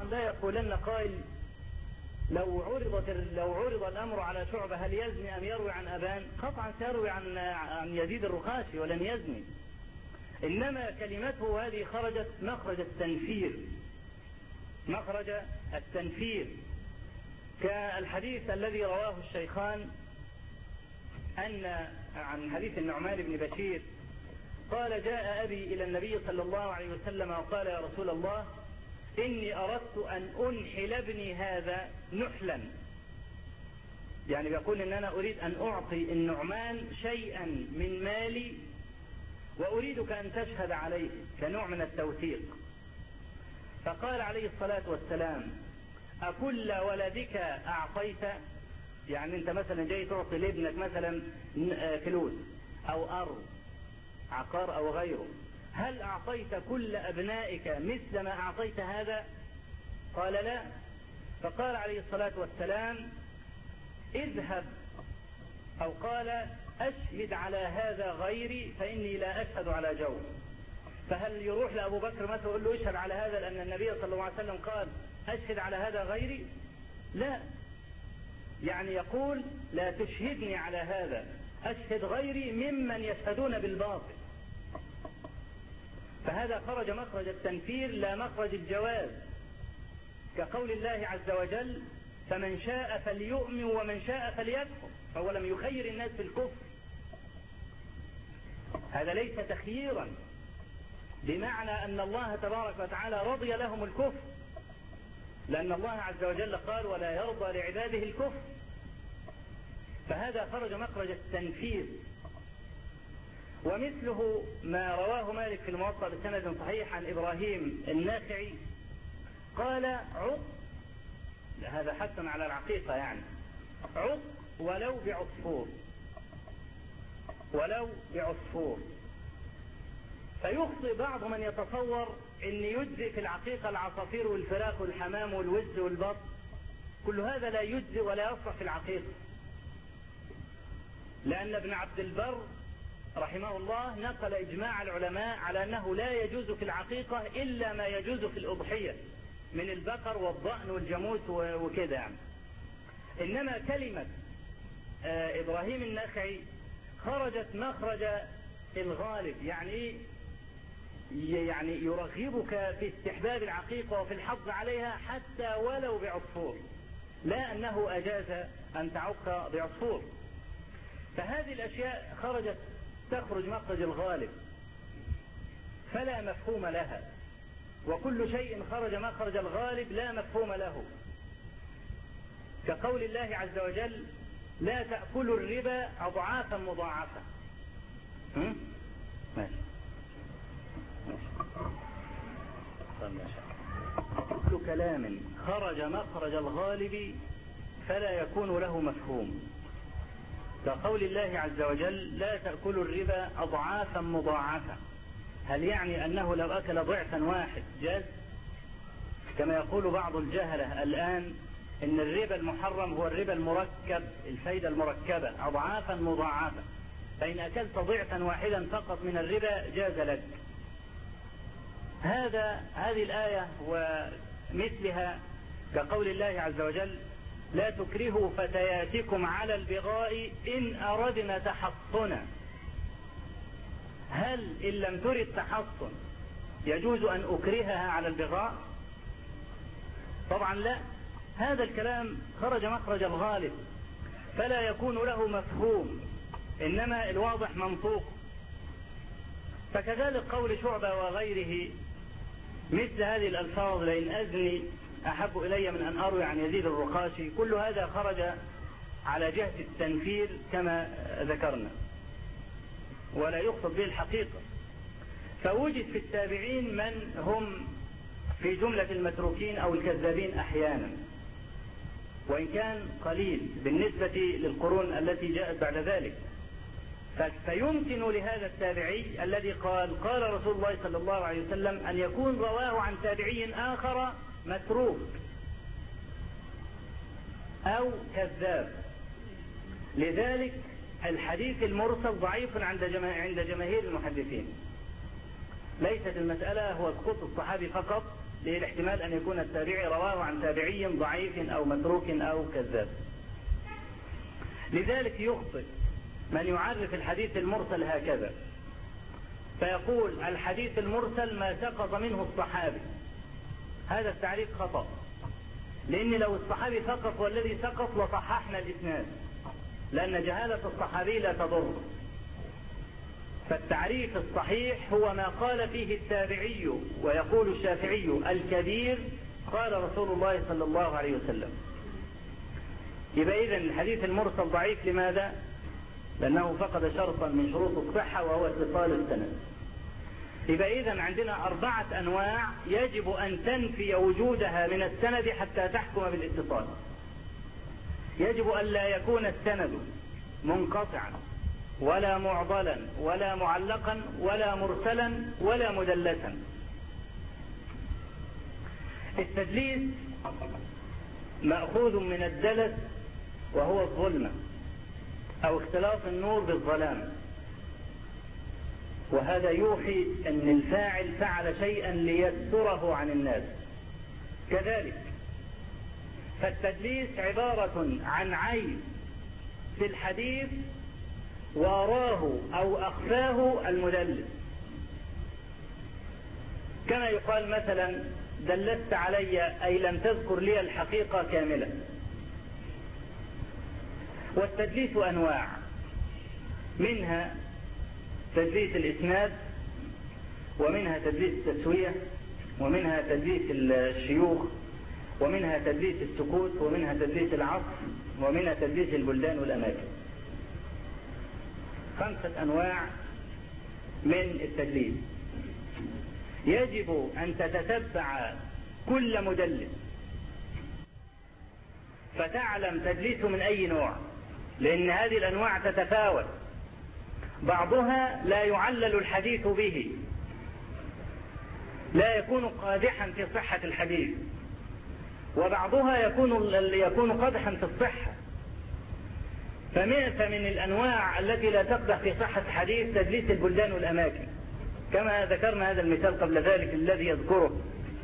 لا يقولن قائل لو عرض الأمر على شعبة هل يزني أم يروي عن أبان؟ قطعا سيروي عن يزيد الرقاشي ولن يزني. إنما كلمته هذه خرجت مخرج التنفير كالحديث الذي رواه الشيخان عن حديث النعمان بن بشير قال جاء أبي إلى النبي صلى الله عليه وسلم وقال يا رسول الله إني أردت أن أنحل ابني هذا نحلا، يعني بيقول إن أنا أريد أن أعطي النعمان شيئا من مالي وأريدك أن تشهد عليه كنوع من التوثيق. فقال عليه الصلاة والسلام أكل ولدك أعطيت؟ يعني أنت مثلا جاي تعطي لابنك مثلا فلوس أو أرض عقار أو غيره، هل أعطيت كل أبنائك مثل ما أعطيت هذا؟ قال لا. فقال عليه الصلاة والسلام اذهب أو قال أشهد على هذا غيري فإني لا أشهد على جور. فهل يروح لأبو بكر مثلا يقول له اشهد على هذا لأن النبي صلى الله عليه وسلم قال أشهد على هذا غيري؟ لا، يعني يقول لا تشهدني على هذا، أشهد غيري ممن يشهدون بالباطل. فهذا خرج مخرج التنفير لا مخرج الجواز، كقول الله عز وجل فمن شاء فليؤمن ومن شاء فليكفر، فهو لم يخير الناس في الكفر. هذا ليس تخييرا بمعنى أن الله تبارك وتعالى رضي لهم الكفر، لأن الله عز وجل قال ولا يرضى لعباده الكفر. فهذا خرج مخرج التنفير. ومثله ما رواه مالك في الموطأ بسند صحيح عن إبراهيم الناخعي قال عق، هذا حث على العقيقة، يعني عق ولو بعصفور. فيخطئ بعض من يتصور أن يجزئ في العقيقة العصافير والفراخ والحمام والوز والبط، كل هذا لا يجزئ ولا يصلح في العقيقة، لأن ابن عبد البر رحمه الله نقل إجماع العلماء على أنه لا يجوز في العقيقة إلا ما يجوز في الأضحية من البقر والضأن والجاموس وكذا يعني. إنما كلمة إبراهيم النخعي خرجت مخرج الغالب، يعني يرغبك في استحباب العقيقة وفي الحظ عليها حتى ولو بعصفور، لا أنه أجاز أن تعق بعصفور. فهذه الأشياء تخرج مخرج الغالب فلا مفهوم لها، وكل شيء خرج مخرج الغالب لا مفهوم له، كقول الله عز وجل لا تأكلوا الربا أضعافا مضاعفة. ماشي. كل كلام خرج مخرج الغالب فلا يكون له مفهوم، كقول الله عز وجل لا تأكلوا الربا أضعافا مضاعفة، هل يعني أنه لو أكل ضعفا واحد جاز؟ كما يقول بعض الجهلة الآن إن الربا المحرم هو الربا المركب، الفايدة المركبة أضعافا مضاعفة، فإن أكلت ضعفا واحدا فقط من الربا جاز لك. هذه الآية ومثلها كقول الله عز وجل لا تكرهوا فتياتكم على البغاء إن أردنا تحصنا. هل إن لم ترد تحصن يجوز أن أكرهها على البغاء؟ طبعا لا، هذا الكلام خرج مخرج الغالب فلا يكون له مفهوم، إنما الواضح منطوق. فكذلك قول شعبة وغيره مثل هذه الألفاظ لئن أزني أحب إلي من أن أروي عن يزيد الرقاشي، كل هذا خرج على جهة التنفير كما ذكرنا ولا يقصد به الحقيقة. فوجد في التابعين من هم في جملة المتروكين أو الكذابين أحيانا، وإن كان قليل بالنسبة للقرون التي جاءت بعد ذلك. فيمكن لهذا التابعي الذي قال رسول الله صلى الله عليه وسلم أن يكون رواه عن تابعي آخر متروك أو كذاب. لذلك الحديث المرسل ضعيف عند جماهير المحدثين. ليست المسألة هو سقوط الصحابي فقط، للاحتمال أن يكون التابعي رواه عن تابعي ضعيف أو متروك أو كذاب. لذلك يخطئ من يعرف الحديث المرسل هكذا، فيقول الحديث المرسل ما سقط منه الصحابي. هذا التعريف خطأ، لأن لو الصحابي فقط والذي سقط لصححنا الإسناد، لأن جهالة الصحابي لا تضر. فالتعريف الصحيح هو ما قال فيه التابعي، ويقول الشافعي الكبير قال رسول الله صلى الله عليه وسلم. يبقى إذن الحديث المرسل ضعيف. لماذا؟ لأنه فقد شرطا من شروط الصحة وهو اتصال السند. يبقى إذن عندنا 4 أنواع يجب أن تنفي وجودها من السند حتى تحكم بالاتصال. يجب أن لا يكون السند منقطعا ولا معضلا ولا معلقا ولا مرسلا ولا مدلسا. التدليس مأخوذ من الدلس وهو الظلمة أو اختلاط النور بالظلام، وهذا يوحي أن الفاعل فعل شيئا ليستره عن الناس. كذلك فالتدليس عبارة عن عيب في الحديث وراه أو أخفاه المدلس، كما يقال مثلا دلست علي أي لم تذكر لي الحقيقة كاملة. والتدليس أنواع، منها تدليس الإسناد، ومنها تدليس التسوية، ومنها تدليس الشيوخ، ومنها تدليس السكوت، ومنها تدليس العصر، ومنها تدليس البلدان والأماكن. 5 أنواع من التدليس. يجب أن تتتبع كل مدلس فتعلم تدليسه من أي نوع، لأن هذه الأنواع تتفاوت. بعضها لا يعلل الحديث به، لا يكون قادحا في صحة الحديث، وبعضها يكون قادحا في الصحة. فمن الأنواع التي لا تقدح في صحة الحديث تدليس البلدان والأماكن، كما ذكرنا هذا المثال قبل ذلك الذي يذكره.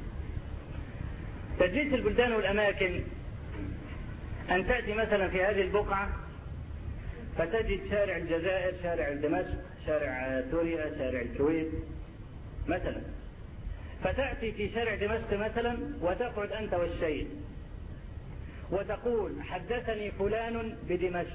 تدليس البلدان والأماكن أن تأتي مثلا في هذه البقعة فتجد شارع الجزائر، شارع دمشق، شارع سوريا، شارع الكويت مثلا، فتأتي في شارع دمشق مثلا وتقعد أنت والشيخ وتقول حدثني فلان بدمشق.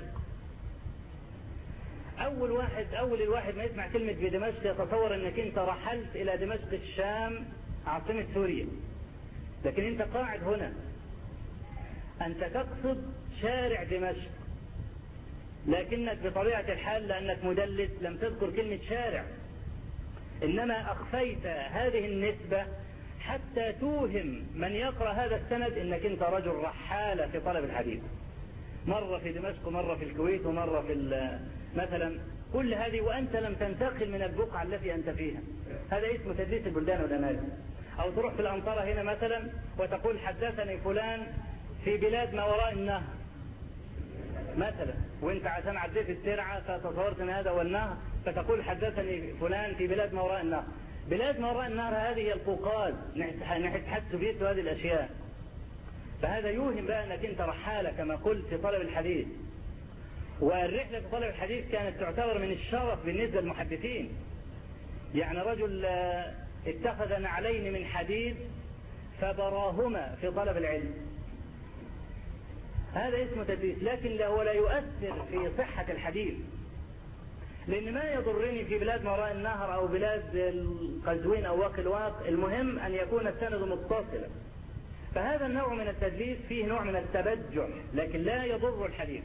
أول الواحد ما يسمع كلمة بدمشق يتصور أنك أنت رحلت إلى دمشق الشام عاصمة سوريا، لكن أنت قاعد هنا، أنت تقصد شارع دمشق، لكنك بطبيعة الحال لأنك مدلس لم تذكر كلمة شارع، إنما أخفيت هذه النسبة حتى توهم من يقرأ هذا السند أنك أنت رجل رحالة في طلب الحديث، مرة في دمشق ومرة في الكويت ومرة في مثلا كل هذه وأنت لم تنتقل من البقعة التي أنت فيها. هذا اسمه تدليس البلدان والأماكن. أو تروح في الأنطرة هنا مثلا وتقول حدثني فلان في بلاد ما وراء النهر مثلا، وانت عشان عديت الترعة فتصورت ان هذا هو النهر فتقول حدثني فلان في بلاد ما وراء النهر. بلاد ما وراء النهر هذه هي القوقاز ناحية حد سوفيت وهذه الاشياء. فهذا يوهم بقى انك انت رحالة كما قلت في طلب الحديث. والرحلة في طلب الحديث كانت تعتبر من الشرف بالنسبة للمحدثين. يعني رجل اتخذ نعلين من حديد فبراهما في طلب العلم، هذا اسمه تدليس، لكن هو لا يؤثر في صحة الحديث، لأن ما يضرني في بلاد ما وراء النهر أو بلاد القزوين أو واق، المهم أن يكون السند متصلا. فهذا النوع من التدليس فيه نوع من التبجح لكن لا يضر الحديث.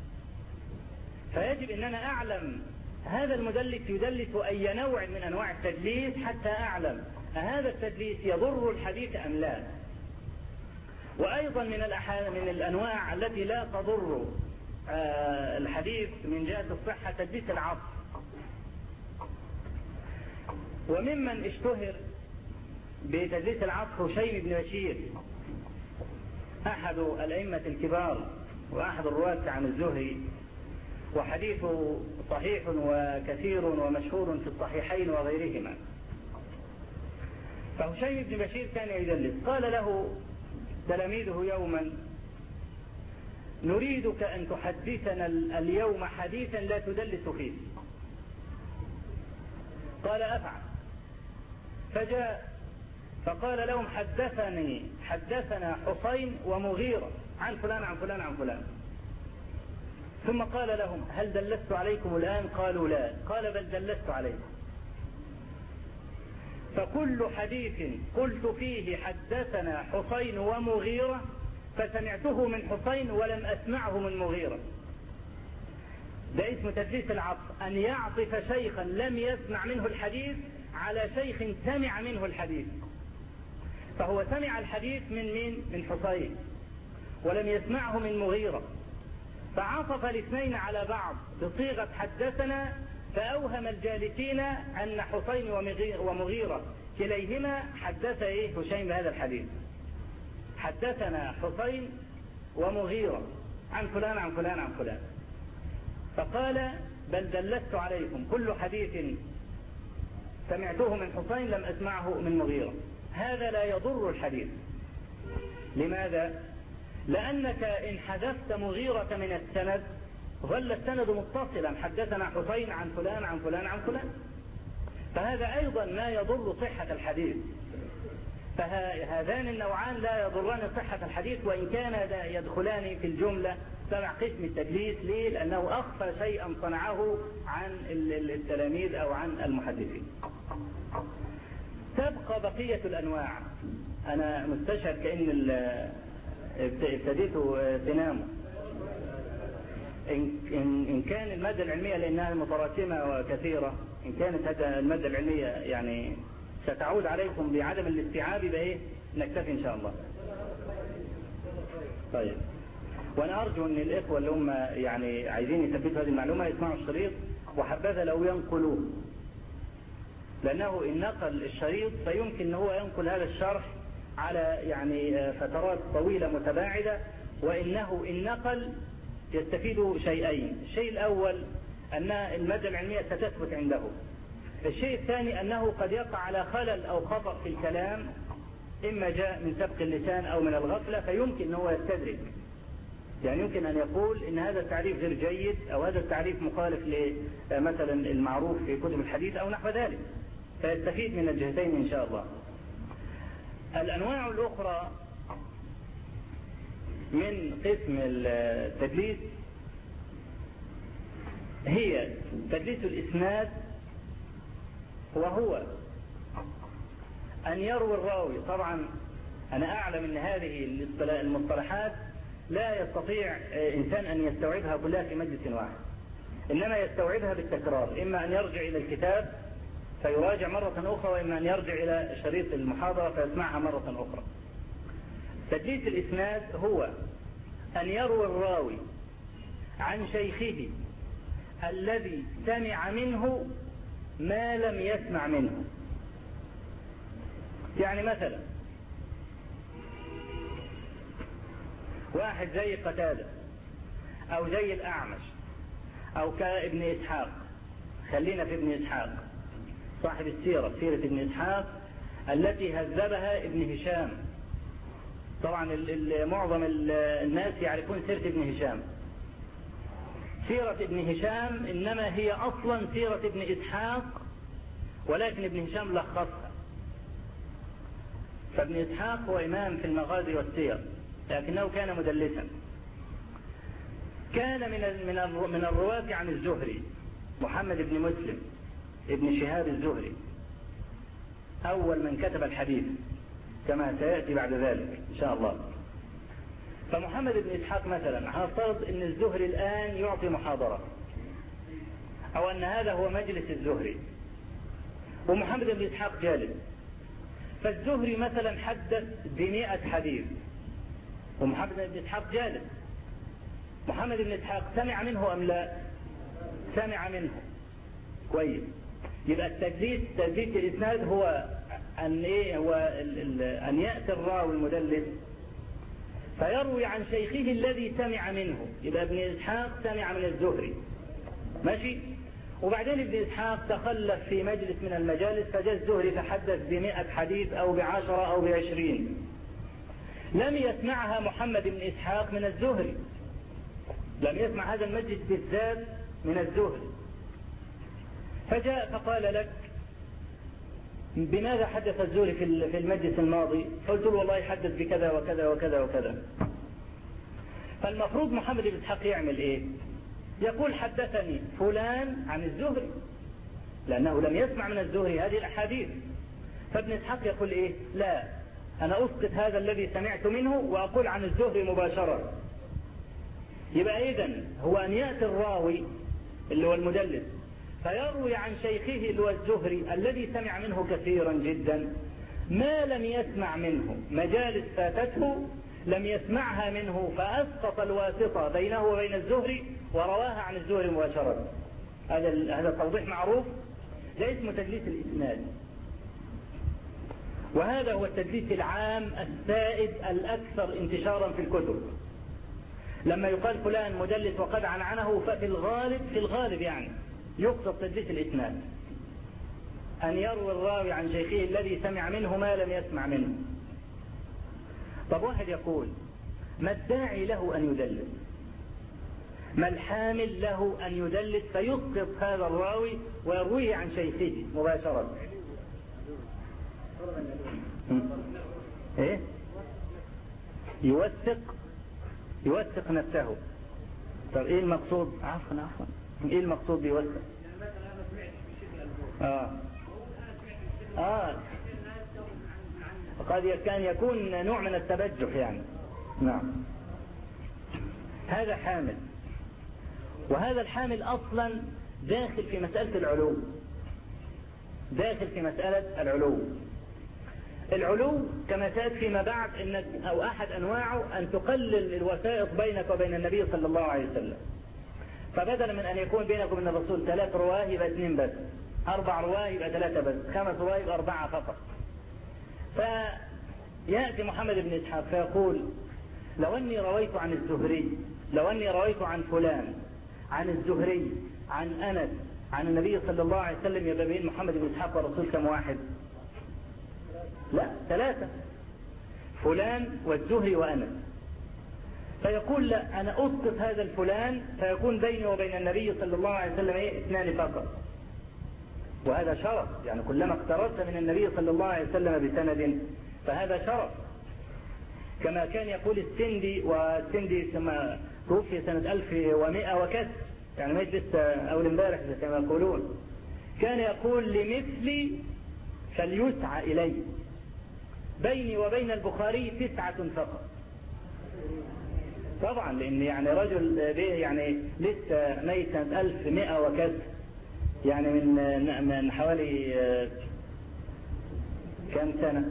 فيجب أن أنا أعلم هذا المدلس يدلس أي نوع من أنواع التدليس حتى أعلم هذا التدليس يضر الحديث أم لا. وأيضا من الأنواع التي لا تضر الحديث من جهة الصحة تدليس العصر. وممن اشتهر بتدليس العصر هشيم بن بشير، أحد الأئمة الكبار وأحد الرواة عن الزهري، وحديثه صحيح وكثير ومشهور في الصحيحين وغيرهما. فهشيم بن بشير كان يدلس. قال له تلاميذه يوما: نريدك أن تحدثنا اليوم حديثا لا تدلس فيه. قال: أفعل. فجاء فقال لهم: حدثنا حسين ومغيرة عن فلان عن فلان عن فلان. ثم قال لهم: هل دلست عليكم الآن؟ قالوا: لا. قال: بل دلست عليكم. فكل حديث قلت فيه حدثنا حسين ومغيرة فسمعته من حسين ولم أسمعه من مغيرة. ده اسم تدليس العطف، أن يعطف شيخا لم يسمع منه الحديث على شيخ سمع منه الحديث. فهو سمع الحديث من حسين ولم يسمعه من مغيرة، فعطف الاثنين على بعض بصيغة حدثنا، فأوهم الجالسين أن حسين ومغيرة كليهما حدث هشيم بهذا الحديث. حدثنا حسين ومغيرة عن فلان عن فلان عن فلان. فقال: بل دلست عليكم، كل حديث سمعته من حسين لم أسمعه من مغيرة. هذا لا يضر الحديث. لماذا؟ لأنك إن حذفت مغيرة من السند ظل السند متصلا، حدثنا حسين عن فلان عن فلان عن فلان، فهذا أيضا ما يضر صحة الحديث. فهذان النوعان لا يضران صحة الحديث، وإن كان يدخلان في الجملة تبع قسم التدليس. ليه؟ لأنه أخفى شيئا صنعه عن التلاميذ أو عن المحدثين. تبقى بقية الأنواع. أنا مستشعر كأن ابتديت تنام. إن كان المادة العلمية لأنها متراكمة وكثيرة، إن كانت هذه المادة العلمية يعني ستعود عليكم بعدم الاستيعاب، يبقى نكتفي إن شاء الله. طيب، وأنا أرجو أن الإخوة اللي هم يعني عايزين يثبتوا هذه المعلومة يسمعوا الشريط، وحبذا لو ينقلوه، لأنه إن نقل الشريط فيمكن أن هو ينقل هذا الشرح على يعني فترات طويلة متباعدة، وإنه إن نقل يستفيد شيئين. الشيء الأول أن المادة العلمية ستثبت عنده. الشيء الثاني أنه قد يقع على خلل أو خطأ في الكلام، إما جاء من سبق اللسان أو من الغفلة، فيمكن أن هو يستدرك. يعني يمكن أن يقول إن هذا التعريف غير جيد، أو هذا التعريف مخالف لمثلا المعروف في كتب الحديث أو نحو ذلك، فيستفيد من الجهتين إن شاء الله. الأنواع الأخرى من قسم التدليس هي تدليس الإسناد، وهو أن يروي الراوي. طبعا أنا أعلم أن هذه المصطلحات لا يستطيع إنسان أن يستوعبها كلها في مجلس واحد، إنما يستوعبها بالتكرار، إما أن يرجع إلى الكتاب فيراجع مرة أخرى، وإما أن يرجع إلى شريط المحاضرة فيسمعها مرة أخرى. تدليس الإسناد هو أن يروي الراوي عن شيخه الذي سمع منه ما لم يسمع منه. يعني مثلا واحد زي قتادة أو زي الأعمش أو كابن إسحاق، خلينا في ابن إسحاق صاحب السيرة، سيرة ابن إسحاق التي هذبها ابن هشام. طبعا معظم الناس يعرفون سيرة ابن هشام. سيرة ابن هشام إنما هي أصلا سيرة ابن إسحاق، ولكن ابن هشام لخصها. فابن إسحاق هو إمام في المغازي والسير، لكنه كان مدلسا. كان من الرواة عن الزهري محمد بن مسلم ابن شهاب الزهري، أول من كتب الحديث كما سيأتي بعد ذلك إن شاء الله. فمحمد بن إسحاق مثلا هنفترض أن الزهري الآن يعطي محاضرة، أو أن هذا هو مجلس الزهري ومحمد بن إسحاق جالس. فالزهري مثلا حدث ب100 حديث ومحمد بن إسحاق جالس. محمد بن إسحاق سمع منه أم لا؟ سمع منه. كويس. يبقى تدليس الإسناد هو أن يأتي الراوي المدلس فيروي عن شيخه الذي سمع منه. يبقى ابن إسحاق سمع من الزهري، ماشي، وبعدين ابن إسحاق تخلف في مجلس من المجالس، فجاء الزهري تحدث ب100 حديث أو ب10 أو ب20، لم يسمعها محمد بن إسحاق من الزهري، لم يسمع هذا المجلس بالذات من الزهري. فجاء فقال لك بماذا حدث الزهري في المجلس الماضي؟ قلت له والله حدث بكذا وكذا وكذا وكذا. فالمفروض محمد بن إسحاق يعمل إيه؟ يقول حدثني فلان عن الزهري، لأنه لم يسمع من الزهري هذه الأحاديث. فابن إسحاق يقول إيه؟ لا، أنا أسقط هذا الذي سمعت منه وأقول عن الزهري مباشرة. يبقى إذن هو أن يأتي الراوي اللي هو المدلس فيروي عن شيخه اللي هو الزهري الذي سمع منه كثيرا جدا ما لم يسمع منه، مجالس فاتته لم يسمعها منه، فأسقط الواسطة بينه وبين الزهري ورواها عن الزهري مباشرة. هذا التوضيح معروف، ده اسمه تدليس الإسناد. وهذا هو التدليس العام السائد الأكثر انتشارا في الكتب. لما يقال فلان مدلس وقد عنعنه، ففي الغالب يعني يقصد تدليس الإسناد، أن يروي الراوي عن شيخه الذي سمع منه ما لم يسمع منه. طب واحد يقول ما الداعي له أن يدلس؟ ما الحامل له أن يدلس فيسقط هذا الراوي ويرويه عن شيخه مباشرة؟ إيه؟ يوثق نفسه. طب إيه المقصود؟ عفوا إيه المقصود بيوثق؟ قد كان يكون نوع من التبجح يعني. نعم، هذا حامل، وهذا الحامل أصلا داخل في مسألة العلو، داخل في مسألة العلو كما سيأتي فيما بعد، أو أحد أنواعه أن تقلل الوسائط بينك وبين النبي صلى الله عليه وسلم. فبدلا من أن يكون بينك وبين الرسول 3 رواه يبقى 2 بس، 4 رواه يبقى 3 بس، 5 رواه يبقى 4 فقط. فيأتي محمد بن إسحاق فيقول لو أني رويت عن الزهري، لو أني رويت عن فلان عن الزهري عن أنس عن النبي صلى الله عليه وسلم، يبقى بين محمد بن إسحاق والرسول كم واحد؟ لا، 3، فلان والزهري وأنس. فيقول لا، أنا أسقط هذا الفلان فيكون بيني وبين النبي صلى الله عليه وسلم 2 فقط. وهذا شرف، يعني كلما اقتربت من النبي صلى الله عليه وسلم بسند فهذا شرف. كما كان يقول السندي، والسندي ثم توفي سنة 1100 وكسر، يعني مجلس أول امبارح كما يقولون، كان يقول لمثلي فليسعى إلي، بيني وبين البخاري 9 فقط. طبعا لأن يعني رجل يعني لسه ميت سنة 1100 وكسر، يعني من حوالي كم سنة؟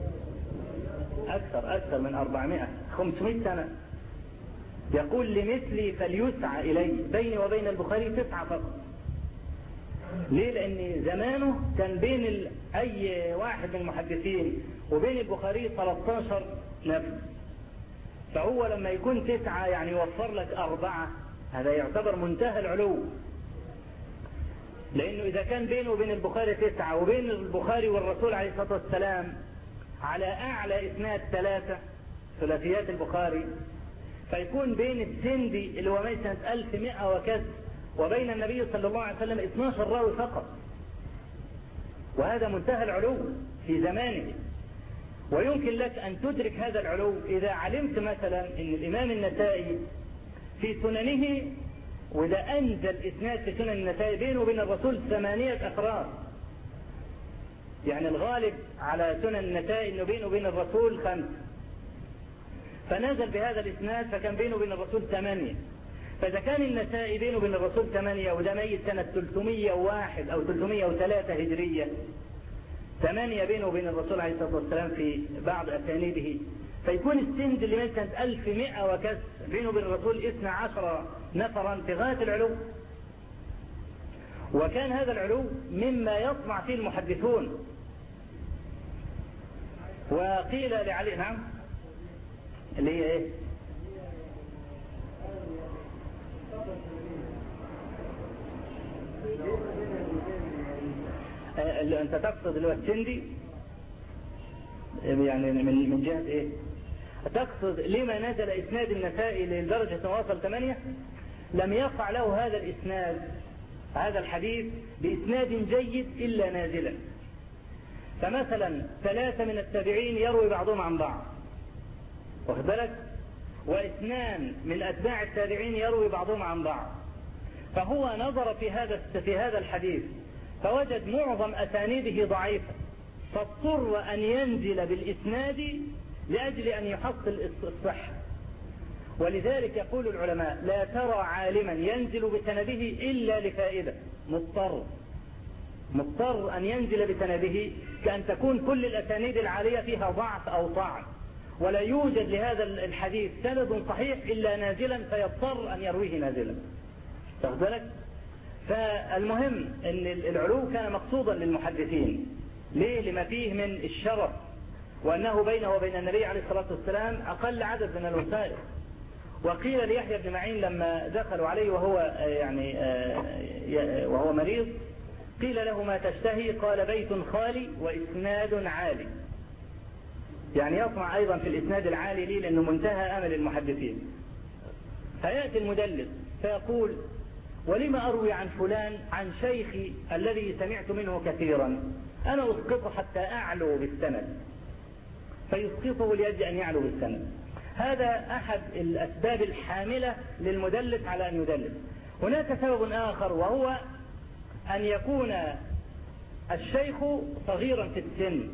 أكثر من 500 سنة. يقول لمثلي فليسعى إلي، بيني وبين البخاري 9 فقط. ليه؟ لأن زمانه كان بين أي واحد من المحدثين وبين البخاري 13 نفس، فهو لما يكون 9 يعني يوفر لك 4، هذا يعتبر منتهى العلو. لأنه إذا كان بينه وبين البخاري 9 وبين البخاري والرسول عليه الصلاة والسلام على أعلى إسناد 3 ثلاثيات البخاري، فيكون بين السندي اللي هو ميت سنة 1100 وكسر وبين النبي صلى الله عليه وسلم 12 راوي فقط، وهذا منتهى العلو في زمانه. ويمكن لك أن تدرك هذا العلو إذا علمت مثلا أن الإمام النسائي في سننه، وإذا أنزل إسناد في سنن النسائي بينه وبين الرسول 8 أفراد، يعني الغالب على سنن النسائي أنه بينه وبين الرسول 5، فنزل بهذا الإسناد فكان بينه وبين الرسول 8. فإذا كان النسائي بينه وبين الرسول 8 وده ميت سنة 301 أو 303 هجرية، 8 بينه وبين الرسول عليه الصلاة والسلام في بعض أسانيده، فيكون السند اللي من سنة 1100 وكسر بينه وبين الرسول 12 نفرا في غاية العلو. وكان هذا العلو مما يطمع فيه المحدثون. وقيل لعلي، نعم، اللي هي ايه؟ أنت تقصد اللي هو السندي يعني من جهة إيه؟ تقصد لما نزل إسناد النسائي لدرجة واصل 8؟ لم يقع له هذا الإسناد هذا الحديث بإسناد جيد إلا نازلا. فمثلا 3 من التابعين يروي بعضهم عن بعض، واخد بالك؟ واثنان من أتباع التابعين يروي بعضهم عن بعض. فهو نظر في هذا الحديث فوجد معظم أسانيده ضعيفة، فاضطر أن ينزل بالإسناد لأجل أن يحصل الصحة. ولذلك يقول العلماء لا ترى عالما ينزل بسنده إلا لفائدة، مضطر أن ينزل بسنده، كأن تكون كل الأسانيد العالية فيها ضعف أو طعن، ولا يوجد لهذا الحديث سند صحيح إلا نازلا، فيضطر أن يرويه نازلا. تاخد بالك؟ فالمهم أن العلو كان مقصودا للمحدثين. ليه؟ لما فيه من الشرف، وأنه بينه وبين النبي عليه الصلاة والسلام أقل عدد من الوسائل. وقيل ليحيى بن معين لما دخلوا عليه وهو مريض، قيل له ما تشتهي؟ قال بيت خالي وإسناد عالي. يعني يطمع أيضا في الإسناد العالي، ليه؟ لأنه منتهى أمل المحدثين. فيأتي المدلس فيقول ولما أروي عن فلان عن شيخي الذي سمعت منه كثيرا، أنا أسقطه حتى أعلو بالسند، فيسقطه لأجل أن يعلو بالسند. هذا أحد الأسباب الحاملة للمدلس على أن يدلس. هناك سبب آخر، وهو أن يكون الشيخ صغيرا في السن،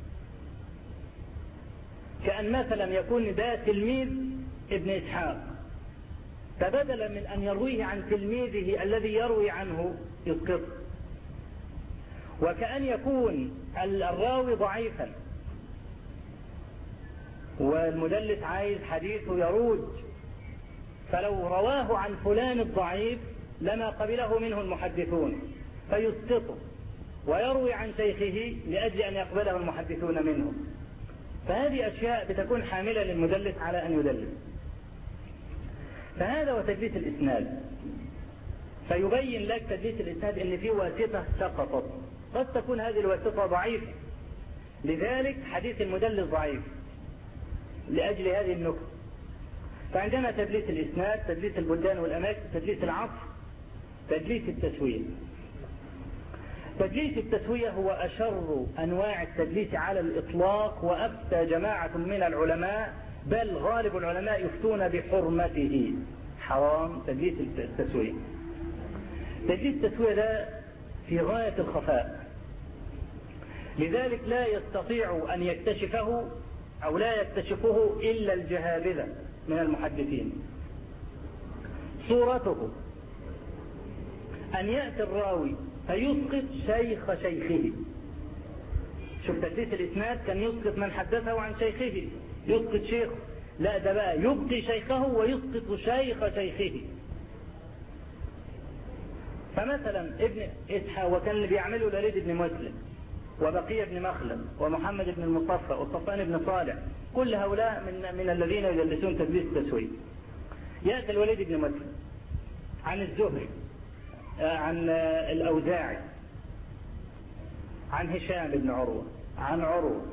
كأن مثلا يكون ده تلميذ ابن إسحاق، فبدلا من أن يرويه عن تلميذه الذي يروي عنه يسقط. وكأن يكون الراوي ضعيفا والمدلس عايز حديثه يروج، فلو رواه عن فلان الضعيف لما قبله منه المحدثون فيسقطه، ويروي عن شيخه لأجل أن يقبله المحدثون منه. فهذه أشياء بتكون حاملة للمدلس على أن يدلس. فهذا وتدليس الإسناد. فيبين لك تدليس الإسناد أن فيه واسطة سقطت، قد تكون هذه الواسطة ضعيفة، لذلك حديث المدلس ضعيف لأجل هذه النكتة. فعندنا تدليس الإسناد، تدليس البلدان والأماكن، تدليس العصر، تدليس التسوية. تدليس التسوية هو أشر أنواع التدليس على الإطلاق، وأفتى جماعة من العلماء، بل غالب العلماء يفتون بحرمته، حرام تدليس التسوية. تدليس التسوية ده في غاية الخفاء، لذلك لا يستطيع أن يكتشفه أو لا يكتشفه إلا الجهابذة من المحدثين. صورته أن يأتي الراوي فيسقط شيخ شيخه. شوف تدليس الإسناد، كان يسقط من حدثه عن شيخه، يسقط شيخه. لا، ده بقى يبقي شيخه ويسقط شيخ شيخه. فمثلا ابن إسحاق، وكان اللي بيعمله الوليد بن مسلم وبقية بن مخلد ومحمد بن المصفى وصفان بن صالح، كل هؤلاء من الذين يدلسون تدليس التسوية. يأتي الوليد بن مسلم عن الزهري، عن الأوزاعي، عن هشام بن عروة، عن عروة.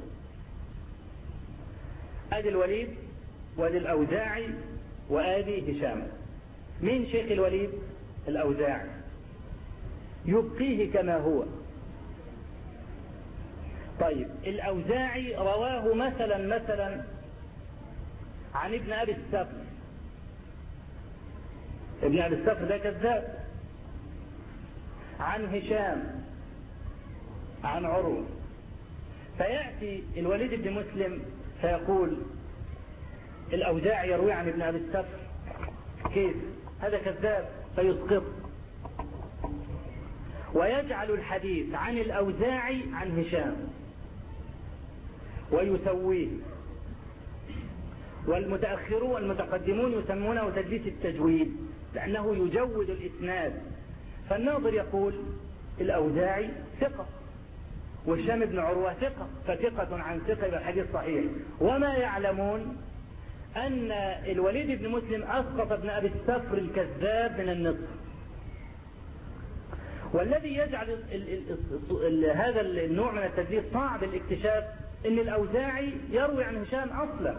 ادي الوليد وادي الأوزاعي وادي هشام. مين شيخ الوليد؟ الأوزاعي، يبقيه كما هو. طيب الأوزاعي رواه مثلا عن ابن أبي السفر. ابن أبي السفر ده كذاب. عن هشام، عن عروة. فيأتي الوليد بن مسلم فيقول الأوزاعي يروي عن ابن أبي السفر، كيف؟ هذا كذاب، فيسقط. ويجعل الحديث عن الأوزاعي عن هشام ويسويه. والمتأخرون والمتقدمون يسمونه تدليس التجويد، لأنه يجود الإسناد. فالناظر يقول الأوزاعي ثقة وهشام بن عروة ثقة، فثقة عن ثقة يبقى الحديث صحيح. وما يعلمون أن الوليد بن مسلم أسقط ابن أبي السفر الكذاب من النصف. والذي يجعل هذا النوع من التدليس صعب الاكتشاف ان الأوزاعي يروي عن هشام اصلا،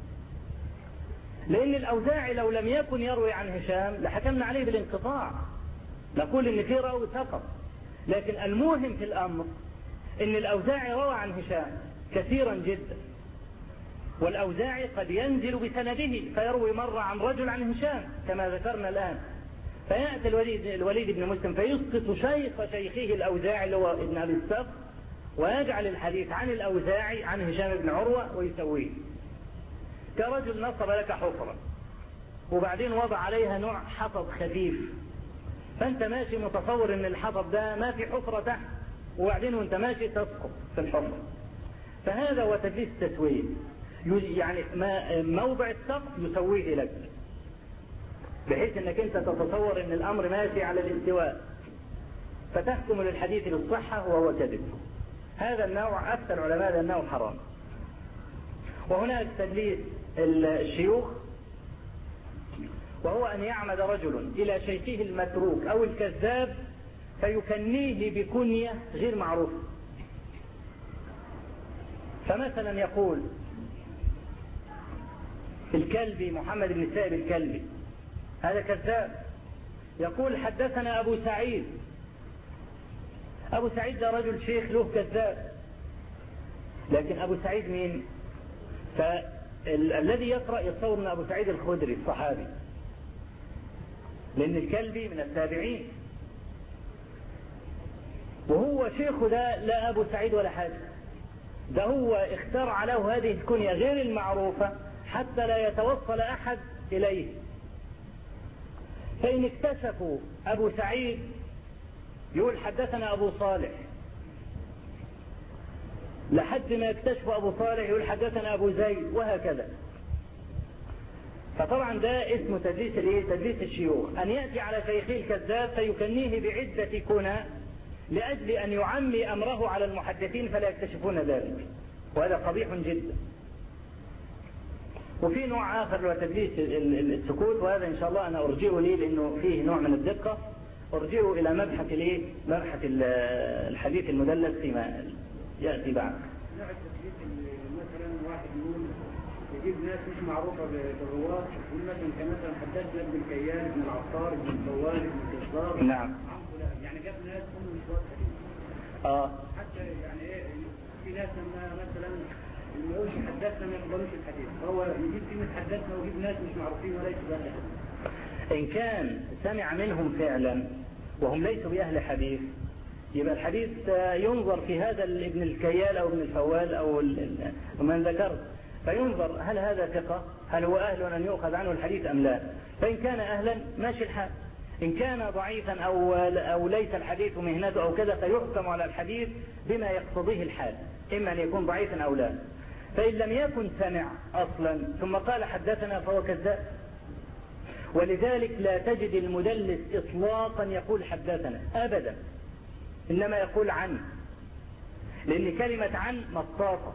لان الأوزاعي لو لم يكن يروي عن هشام لحكمنا عليه بالانقطاع، نقول ان في راوي فقط. لكن المهم في الامر ان الأوزاعي روى عن هشام كثيرا جدا، والأوزاعي قد ينزل بسنده فيروي مرة عن رجل عن هشام كما ذكرنا الآن، فيأتي الوليد بن مسلم فيسقط شيخ شيخه الأوزاعي اللي هو ابن أبي الصف، ويجعل الحديث عن الأوزاعي عن هشام بن عروة ويسويه. كرجل نصب لك حفرة وبعدين وضع عليها نوع حطب خفيف، فأنت ماشي متصور ان الحطب ده ما في حفرة تحت، وبعدين وانت ماشي تسقط في الحفرة. فهذا هو تدليس التسوية، يعني موضع السقف يسويه لك بحيث انك انت تتصور ان الامر ماشي على الاستواء فتحكم للحديث بالصحة وهو كذب. هذا النوع افتى العلماء لانه حرام. وهناك تدليس الشيوخ، وهو ان يعمد رجل الى شيخه المتروك او الكذاب فيكنيه بكنية غير معروفة. فمثلا يقول الكلبي محمد بن سائب الكلبي، هذا كذاب، يقول حدثنا أبو سعيد. أبو سعيد ده رجل شيخ له كذاب، لكن أبو سعيد مين؟ فالذي يقرأ يتصور من أبو سعيد الخدري الصحابي، لأن الكلبي من التابعين، وهو شيخه ده لا أبو سعيد ولا حاجة، ده هو اخترع له هذه الكنية غير المعروفة حتى لا يتوصل أحد إليه. فإن اكتشفوا أبو سعيد يقول حدثنا أبو صالح، لحد ما يكتشفوا أبو صالح يقول حدثنا أبو زيد، وهكذا. فطبعا ده اسمه تدليس الشيوخ، أن يأتي على شيخه الكذاب فيكنيه بعدة كنى لأجل أن يعمي أمره على المحدثين فلا يكتشفون ذلك، وهذا قبيح جدا. وفي نوع آخر هو تدليس السكوت، وهذا إن شاء الله أنا أرجئه ليه لأنه فيه نوع من الدقة، أرجئه إلى مبحث الحديث المدلس فيما يأتي بعد. نوع التدليس مثلا واحد يقول يجيب ناس مش معروفة بالرواة، يقول مثلا كمثلا حدثنا ابن الكيان ابن العطار ابن الطوال ابن الكذاب، نعم، يعني جاب ناس هم مش واضحين. حتى يعني ايه في ناس لما مثلا ما يقولش حدثنا ما يقبلوش الحديث، هو يجيب كلمة حدثنا ويجيب ناس مش معروفين وليسوا بأهل حديث. إن كان سمع منهم فعلا وهم ليسوا بأهل حديث يبقى الحديث ينظر في هذا ابن الكيال أو ابن الفوال أو من ذكرت، فينظر هل هذا ثقة، هل هو أهل أن يؤخذ عنه الحديث أم لا. فإن كان أهلا ماشي الحال، إن كان ضعيفا أو ليس الحديث مهنته أو كذا فيحكم على الحديث بما يقتضيه الحال، إما أن يكون ضعيفا أو لا. فإن لم يكن سمع أصلا ثم قال حدثنا فهو كذاب. ولذلك لا تجد المدلس إطلاقا يقول حدثنا أبدا، إنما يقول عن، لأن كلمة عن مطاطة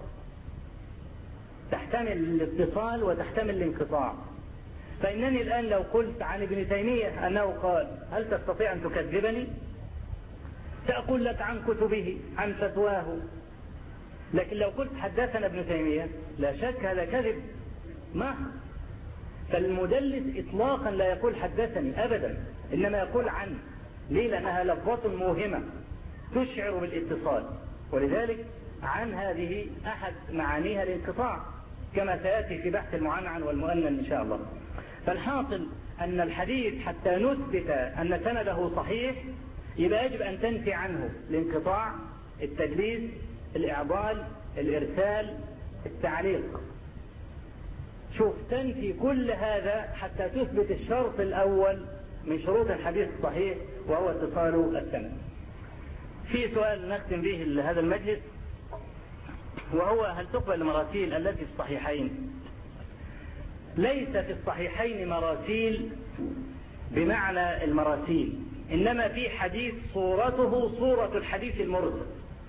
تحتمل الاتصال وتحتمل الانقطاع. فإنني الآن لو قلت عن ابن تيمية أنه قال هل تستطيع أن تكذبني؟ سأقول لك عن كتبه عن فتواه. لكن لو قلت حدثنا ابن تيمية لا شك هذا كذب محض. فالمدلس إطلاقا لا يقول حدثني أبدا، إنما يقول عن. ليه؟ لأنها لفظة موهمة تشعر بالاتصال، ولذلك عن هذه أحد معانيها الانقطاع كما سيأتي في بحث المعنعن والمؤنن إن شاء الله. فالحاصل أن الحديث حتى نثبت أن سنده صحيح يبقى يجب أن تنفي عنه الانقطاع، التدليس، الإعضال، الإرسال، التعليق. شوف تنفي كل هذا حتى تثبت الشرط الأول من شروط الحديث الصحيح وهو اتصال السند. في سؤال نختم به هذا المجلس، وهو هل تقبل المراسيل التي في الصحيحين؟ ليس في الصحيحين مراسيل بمعنى المراسيل، إنما في حديث صورته صورة الحديث المرسل،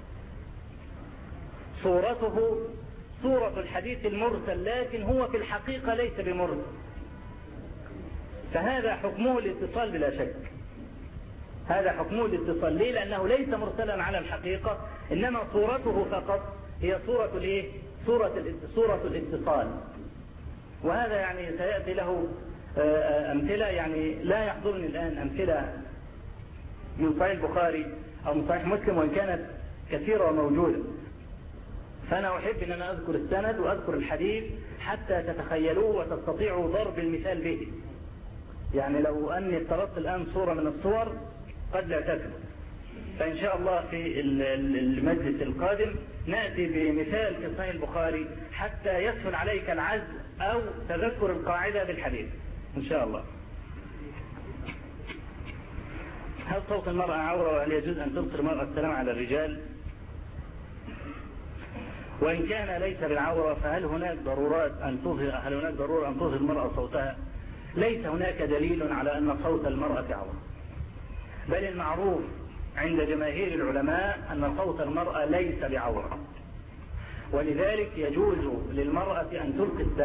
صورته صورة الحديث المرسل، لكن هو في الحقيقة ليس بمرسل، فهذا حكمه الاتصال بلا شك. هذا حكمه الاتصال. ليه؟ لأنه ليس مرسلا على الحقيقة، إنما صورته فقط هي صورة الايه؟ صورة الاتصال. وهذا يعني سيأتي له أمثلة، يعني لا يحضرني الآن أمثلة من صحيح البخاري أو من صحيح مسلم، وإن كانت كثيرة وموجودة. فأنا أحب أن أنا أذكر السند وأذكر الحديث حتى تتخيلوه وتستطيعوا ضرب المثال به. يعني لو أني افترضت الآن صورة من الصور قد لا تثبت، فإن شاء الله في المجلس القادم نأتي بمثال في صحيح البخاري حتى يسهل عليك العزم أو تذكر القاعدة بالحديث إن شاء الله. هل صوت المرأة عورة وهل يجوز أن تبصر المرأة السلام على الرجال؟ وإن كان ليس بالعورة فهل هناك ضرورة أن تظهر المرأة صوتها؟ ليس هناك دليل على أن صوت المرأة عورة، بل المعروف عند جماهير العلماء أن صوت المرأة ليس بعورة، ولذلك يجوز للمرأة أن تلقي السلام.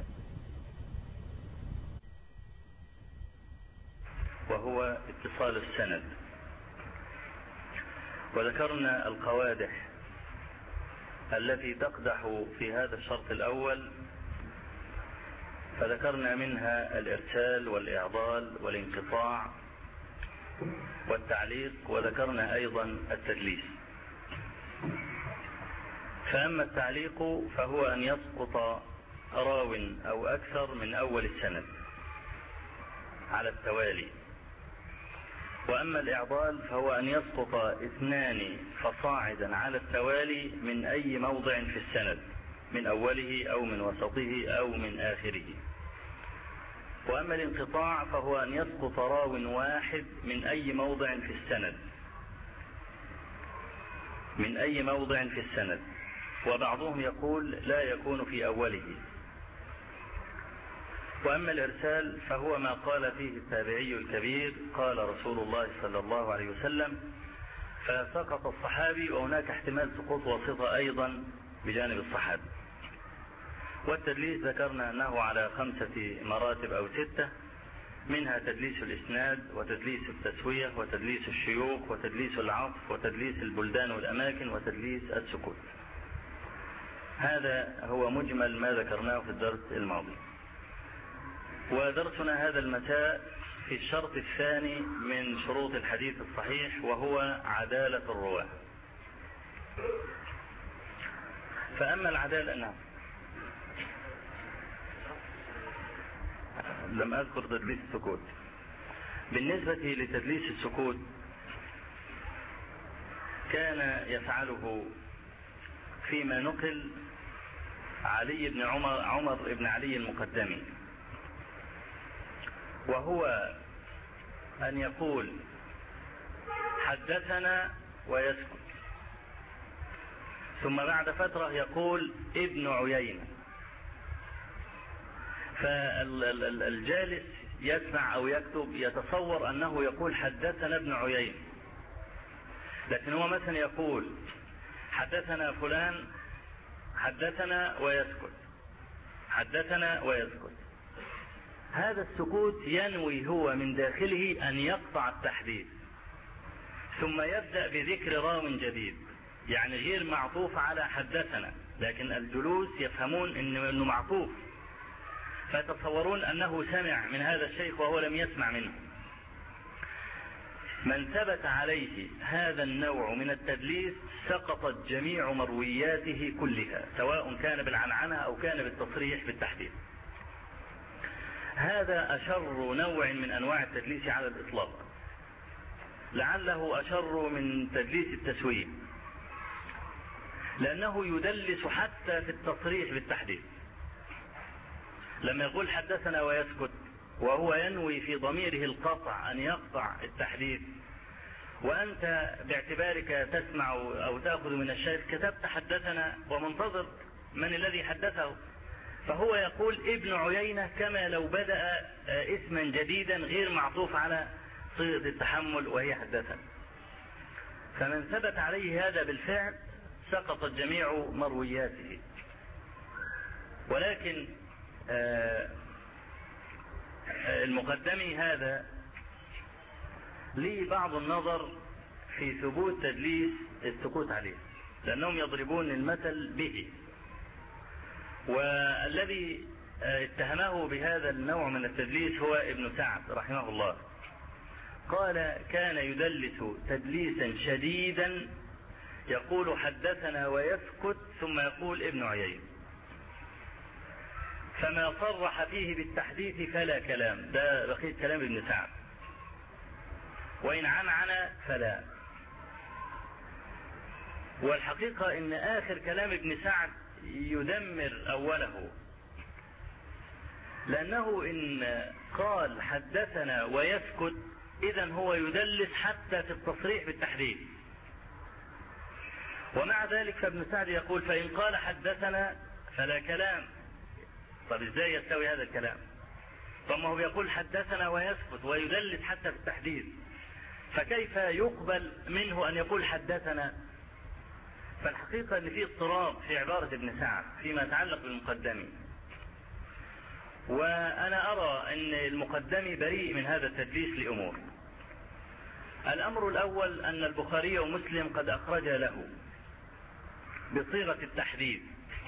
وهو اتصال السند. وذكرنا القوادح التي تقدح في هذا الشرط الأول، فذكرنا منها الإرسال والإعضال والانقطاع والتعليق، وذكرنا أيضا التدليس. فأما التعليق فهو أن يسقط راو أو أكثر من أول السند على التوالي، وأما الإعضال فهو أن يسقط 2 فصاعدا على التوالي من أي موضع في السند، من أوله أو من وسطه أو من آخره. وأما الانقطاع فهو أن يسقط راو واحد من أي موضع في السند، من أي موضع في السند، وبعضهم يقول لا يكون في أوله. وأما الإرسال فهو ما قال فيه التابعي الكبير قال رسول الله صلى الله عليه وسلم، فسقط الصحابي، وهناك احتمال سقوط واسطة أيضا بجانب الصحابي. والتدليس ذكرنا أنه على 5 مراتب أو 6، منها تدليس الإسناد وتدليس التسوية وتدليس الشيوخ وتدليس العطف وتدليس البلدان والأماكن وتدليس السكوت. هذا هو مجمل ما ذكرناه في الدرس الماضي. ودرسنا هذا المساء في الشرط الثاني من شروط الحديث الصحيح، وهو عدالة الرواة. فأما العدالة، لم أذكر تدليس السكوت. بالنسبة لتدليس السكوت كان يفعله فيما نقل علي بن عمر بن علي المقدمي، وهو أن يقول حدثنا ويسكت، ثم بعد فترة يقول ابن عيينة، فالجالس يسمع أو يكتب يتصور أنه يقول حدثنا ابن عيينة، لكن هو مثلا يقول حدثنا فلان حدثنا ويسكت، حدثنا ويسكت. هذا السكوت ينوي هو من داخله أن يقطع التحديث، ثم يبدأ بذكر راو جديد، يعني غير معطوف على حدثنا، لكن الجلوس يفهمون أنه معطوف، فيتصورون أنه سمع من هذا الشيخ وهو لم يسمع منه. من ثبت عليه هذا النوع من التدليس سقطت جميع مروياته كلها، سواء كان بالعنعنة أو كان بالتصريح بالتحديث. هذا أشر نوع من أنواع التدليس على الإطلاق، لعله أشر من تدليس التسوية، لأنه يدلس حتى في التصريح بالتحديث. لما يقول حدثنا ويسكت وهو ينوي في ضميره القطع أن يقطع التحديث، وأنت باعتبارك تسمع أو تأخذ من الشيخ كتبت حدثنا ومنتظر من الذي حدثه، فهو يقول ابن عيينة كما لو بدأ اسما جديدا غير معطوف على صيغة التحمل وهي حدثنا. فمن ثبت عليه هذا بالفعل سقطت جميع مروياته. ولكن المقدمي هذا لي بعض النظر في ثبوت تدليس السكوت عليه، لأنهم يضربون المثل به. والذي اتهمه بهذا النوع من التدليس هو ابن سعد رحمه الله. قال: كان يدلس تدليسا شديدا، يقول حدثنا ويسكت ثم يقول ابن عيينة، فما صرح فيه بالتحديث فلا كلام. ده بقية كلام ابن سعد. وإن عنعن فلا. والحقيقة ان آخر كلام ابن سعد يدمر أوله، لأنه إن قال حدثنا ويسكت إذن هو يدلس حتى في التصريح بالتحديث. ومع ذلك فابن سعد يقول: فإن قال حدثنا فلا كلام. طب ازاي يستوي هذا الكلام؟ طب ما هو بيقول حدثنا ويسكت ويدلس حتى في التحديث، فكيف يقبل منه أن يقول حدثنا؟ فالحقيقة أن في اضطراب في عبارة ابن سعد فيما يتعلق بالمقدمي. وأنا أرى أن المقدمي بريء من هذا التدليس لأمور. الأمر الأول أن البخاري ومسلم قد أخرج له بصيغة التحديث،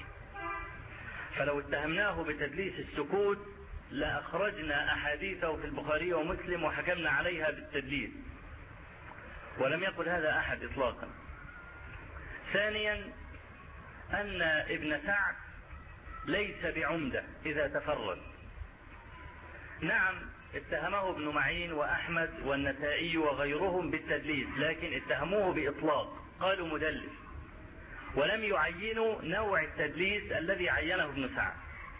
فلو اتهمناه بتدليس السكوت لأخرجنا أحاديثه في البخاري ومسلم وحكمنا عليها بالتدليس، ولم يقل هذا أحد إطلاقا. ثانيا أن ابن سعد ليس بعمدة إذا تفرد. نعم اتهمه ابن معين وأحمد والنسائي وغيرهم بالتدليس، لكن اتهموه بإطلاق، قالوا مدلس، ولم يعينوا نوع التدليس الذي عينه ابن سعد.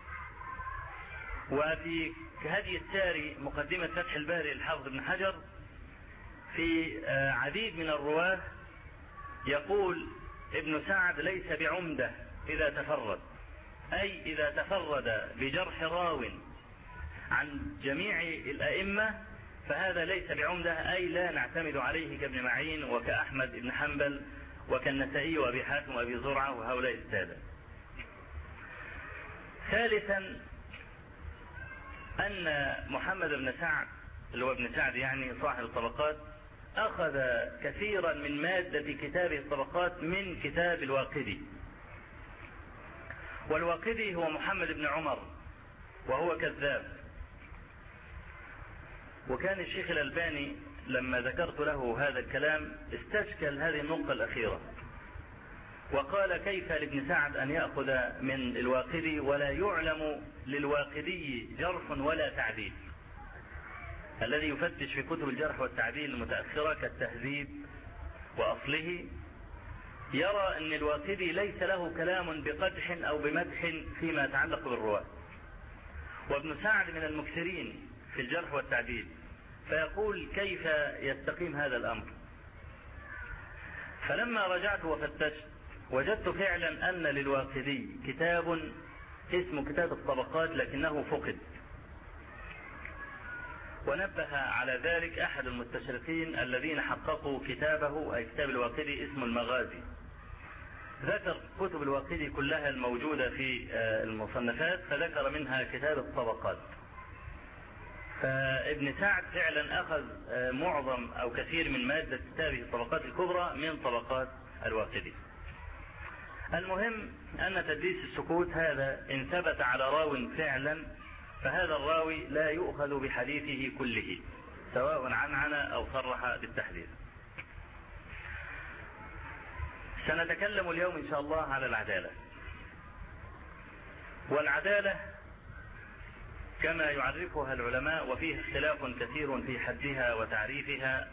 وفي هدي الساري مقدمة فتح الباري الحافظ ابن حجر في عديد من الرواه يقول ابن سعد ليس بعمدة إذا تفرد، أي إذا تفرد بجرح راو عن جميع الأئمة فهذا ليس بعمدة، أي لا نعتمد عليه كابن معين وكأحمد بن حنبل وكالنسائي وأبي حاتم وأبي زرعة وهؤلاء السادة. ثالثا أن محمد بن سعد اللي هو ابن سعد يعني صاحب الطبقات أخذ كثيرا من مادة كتابه الطبقات من كتاب الواقدي. والواقدي هو محمد بن عمر وهو كذاب. وكان الشيخ الألباني لما ذكرت له هذا الكلام استشكل هذه النقطة الأخيرة، وقال: كيف لابن سعد أن يأخذ من الواقدي ولا يعلم للواقدي جرح ولا تعديل؟ الذي يفتش في كتب الجرح والتعديل المتأخرة كالتهذيب وأصله يرى أن الواقدي ليس له كلام بقدح أو بمدح فيما يتعلق بالرواة، وابن سعد من المكثرين في الجرح والتعديل، فيقول: كيف يستقيم هذا الأمر؟ فلما رجعت وفتشت وجدت فعلا أن للواقدي كتاب اسمه كتاب الطبقات لكنه فقد. ونبه على ذلك أحد المستشرقين الذين حققوا كتابه أي كتاب الواقدي اسمه المغازي. ذكر كتب الواقدي كلها الموجودة في المصنفات، فذكر منها كتاب الطبقات. فابن سعد فعلا أخذ معظم أو كثير من مادة كتابه الطبقات الكبرى من طبقات الواقدي. المهم أن تدليس السكوت هذا إن ثبت على راو فعلا فهذا الراوي لا يؤخذ بحديثه كله سواء عنعن أو صرح بالتحديث. سنتكلم اليوم إن شاء الله على العدالة. والعدالة كما يعرفها العلماء وفيه اختلاف كثير في حدها وتعريفها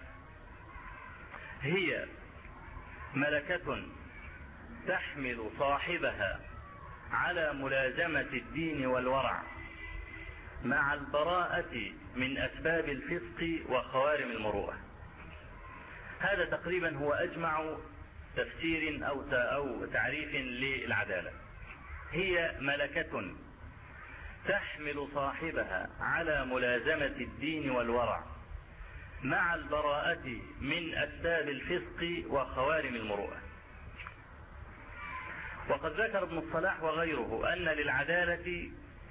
هي ملكة تحمل صاحبها على ملازمة الدين والورع مع البراءة من أسباب الفسق وخوارم المروءة. هذا تقريبا هو أجمع تفسير أو تعريف للعدالة. هي ملكة تحمل صاحبها على ملازمة الدين والورع مع البراءة من أسباب الفسق وخوارم المروءة. وقد ذكر ابن الصلاح وغيره أن للعدالة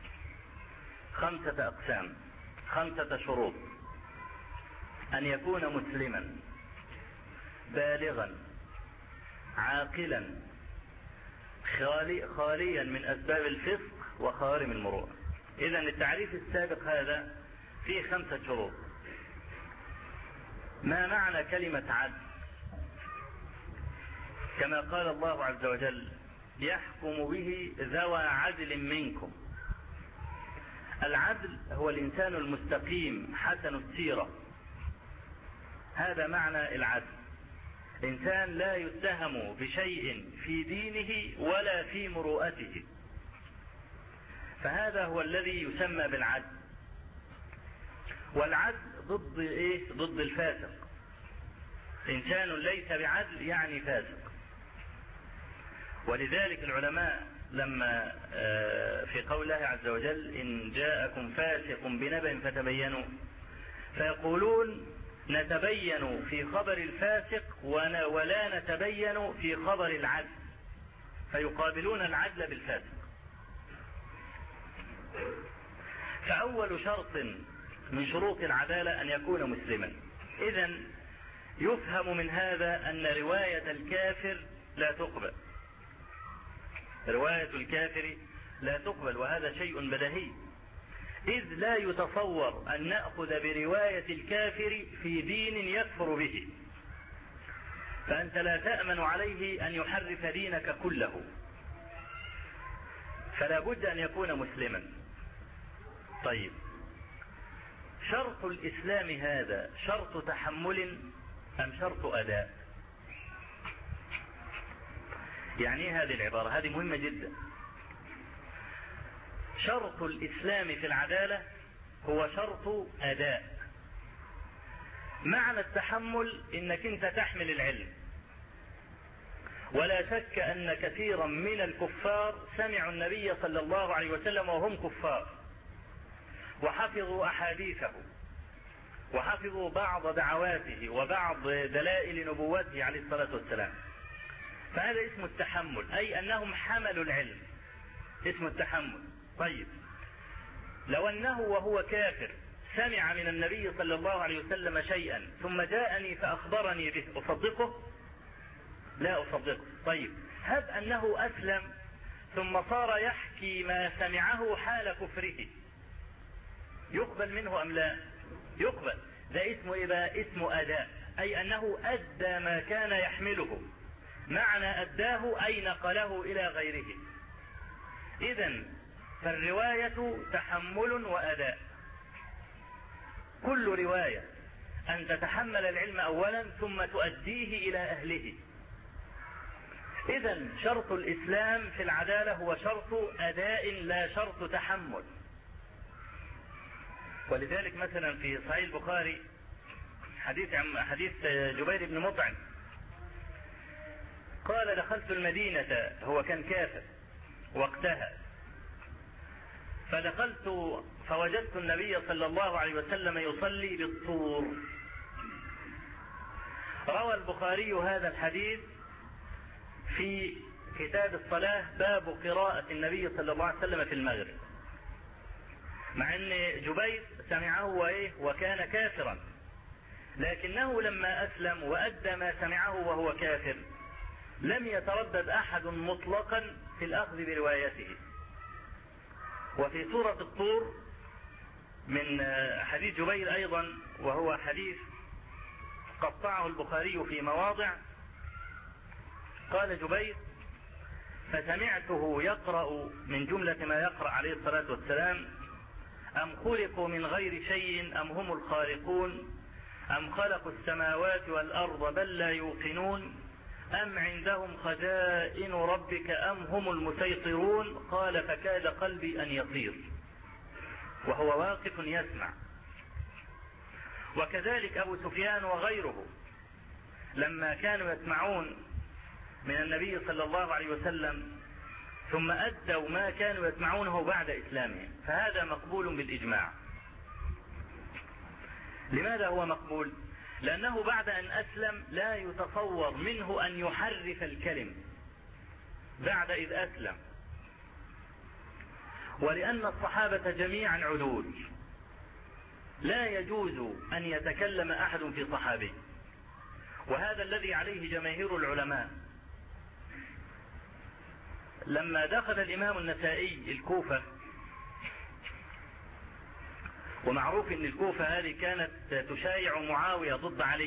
5 أقسام، 5 شروط: أن يكون مسلما، بالغا عاقلا خاليا من أسباب الفسق وخوارم المروءة. إذا التعريف السابق هذا فيه 5 شروط. ما معنى كلمة عدل؟ كما قال الله عز وجل: يحكم به ذوى عدل منكم. العدل هو الإنسان المستقيم حسن السيرة، هذا معنى العدل. إنسان لا يتهم بشيء في دينه ولا في مروءته، فهذا هو الذي يسمى بالعدل. والعدل ضد ايه؟ ضد الفاسق. إنسان ليس بعدل يعني فاسق. ولذلك العلماء لما في قول الله عز وجل: إن جاءكم فاسق بنبأ فتبينوا، فيقولون: نتبين في خبر الفاسق ولا نتبين في خبر العدل، فيقابلون العدل بالفاسق. فأول شرط من شروط العدالة أن يكون مسلما. إذن يفهم من هذا أن رواية الكافر لا تقبل، رواية الكافر لا تقبل، وهذا شيء بديهي، إذ لا يتصور أن نأخذ برواية الكافر في دين يكفر به، فأنت لا تأمن عليه أن يحرف دينك كله، فلا بد أن يكون مسلما. طيب، شرط الإسلام هذا شرط تحمل أم شرط أداء؟ يعني هذه العبارة هذه مهمة جدا. شرط الإسلام في العدالة هو شرط أداء. معنى التحمل إنك أنت تحمل العلم، ولا شك أن كثيرا من الكفار سمعوا النبي صلى الله عليه وسلم وهم كفار، وحفظوا أحاديثه، وحفظوا بعض دعواته وبعض دلائل نبوته عليه الصلاة والسلام، فهذا اسم التحمل، أي أنهم حملوا العلم، اسم التحمل. طيب، لو أنه وهو كافر سمع من النبي صلى الله عليه وسلم شيئا ثم جاءني فأخبرني به، أصدقه؟ لا أصدقه. طيب، هب أنه أسلم ثم صار يحكي ما سمعه حال كفره، يقبل منه أم لا؟ يقبل. ده اسمه إيه بقى؟ اسمه أداء، أي أنه أدى ما كان يحمله. معنى أداه أي نقله إلى غيره. إذن فالرواية تحمل وأداء. كل رواية أن تتحمل العلم أولا ثم تؤديه إلى أهله. إذن شرط الإسلام في العدالة هو شرط أداء لا شرط تحمل. ولذلك مثلا في صحيح البخاري حديث جبير بن مطعم قال: دخلت المدينة، هو كان كافر وقتها، فدخلت فوجدت النبي صلى الله عليه وسلم يصلي بالطور. روى البخاري هذا الحديث في كتاب الصلاة، باب قراءة النبي صلى الله عليه وسلم في المغرب، مع ان جبير سمعه وكان كافرا، لكنه لما أسلم وأدى ما سمعه وهو كافر لم يتردد أحد مطلقا في الأخذ بروايته. وفي سورة الطور من حديث جبير أيضا، وهو حديث قطعه البخاري في مواضع، قال جبير: فسمعته يقرأ من جملة ما يقرأ عليه الصلاة والسلام: أم خلقوا من غير شيء أم هم الخالقون أم خلقوا السماوات والأرض بل لا يوقنون أم عندهم خزائن ربك أم هم المسيطرون. قال: فكاد قلبي أن يطير، وهو واقف يسمع. وكذلك أبو سفيان وغيره لما كانوا يسمعون من النبي صلى الله عليه وسلم ثم أدوا ما كانوا يسمعونه بعد إسلامهم، فهذا مقبول بالإجماع. لماذا هو مقبول؟ لأنه بعد أن أسلم لا يتصور منه أن يحرف الكلم بعد إذ أسلم، ولأن الصحابة جميعا عدول، لا يجوز أن يتكلم أحد في صحابي، وهذا الذي عليه جماهير العلماء. لما دخل الإمام النسائي الكوفة، ومعروف ان الكوفة هذه كانت تشايع معاوية ضد علي،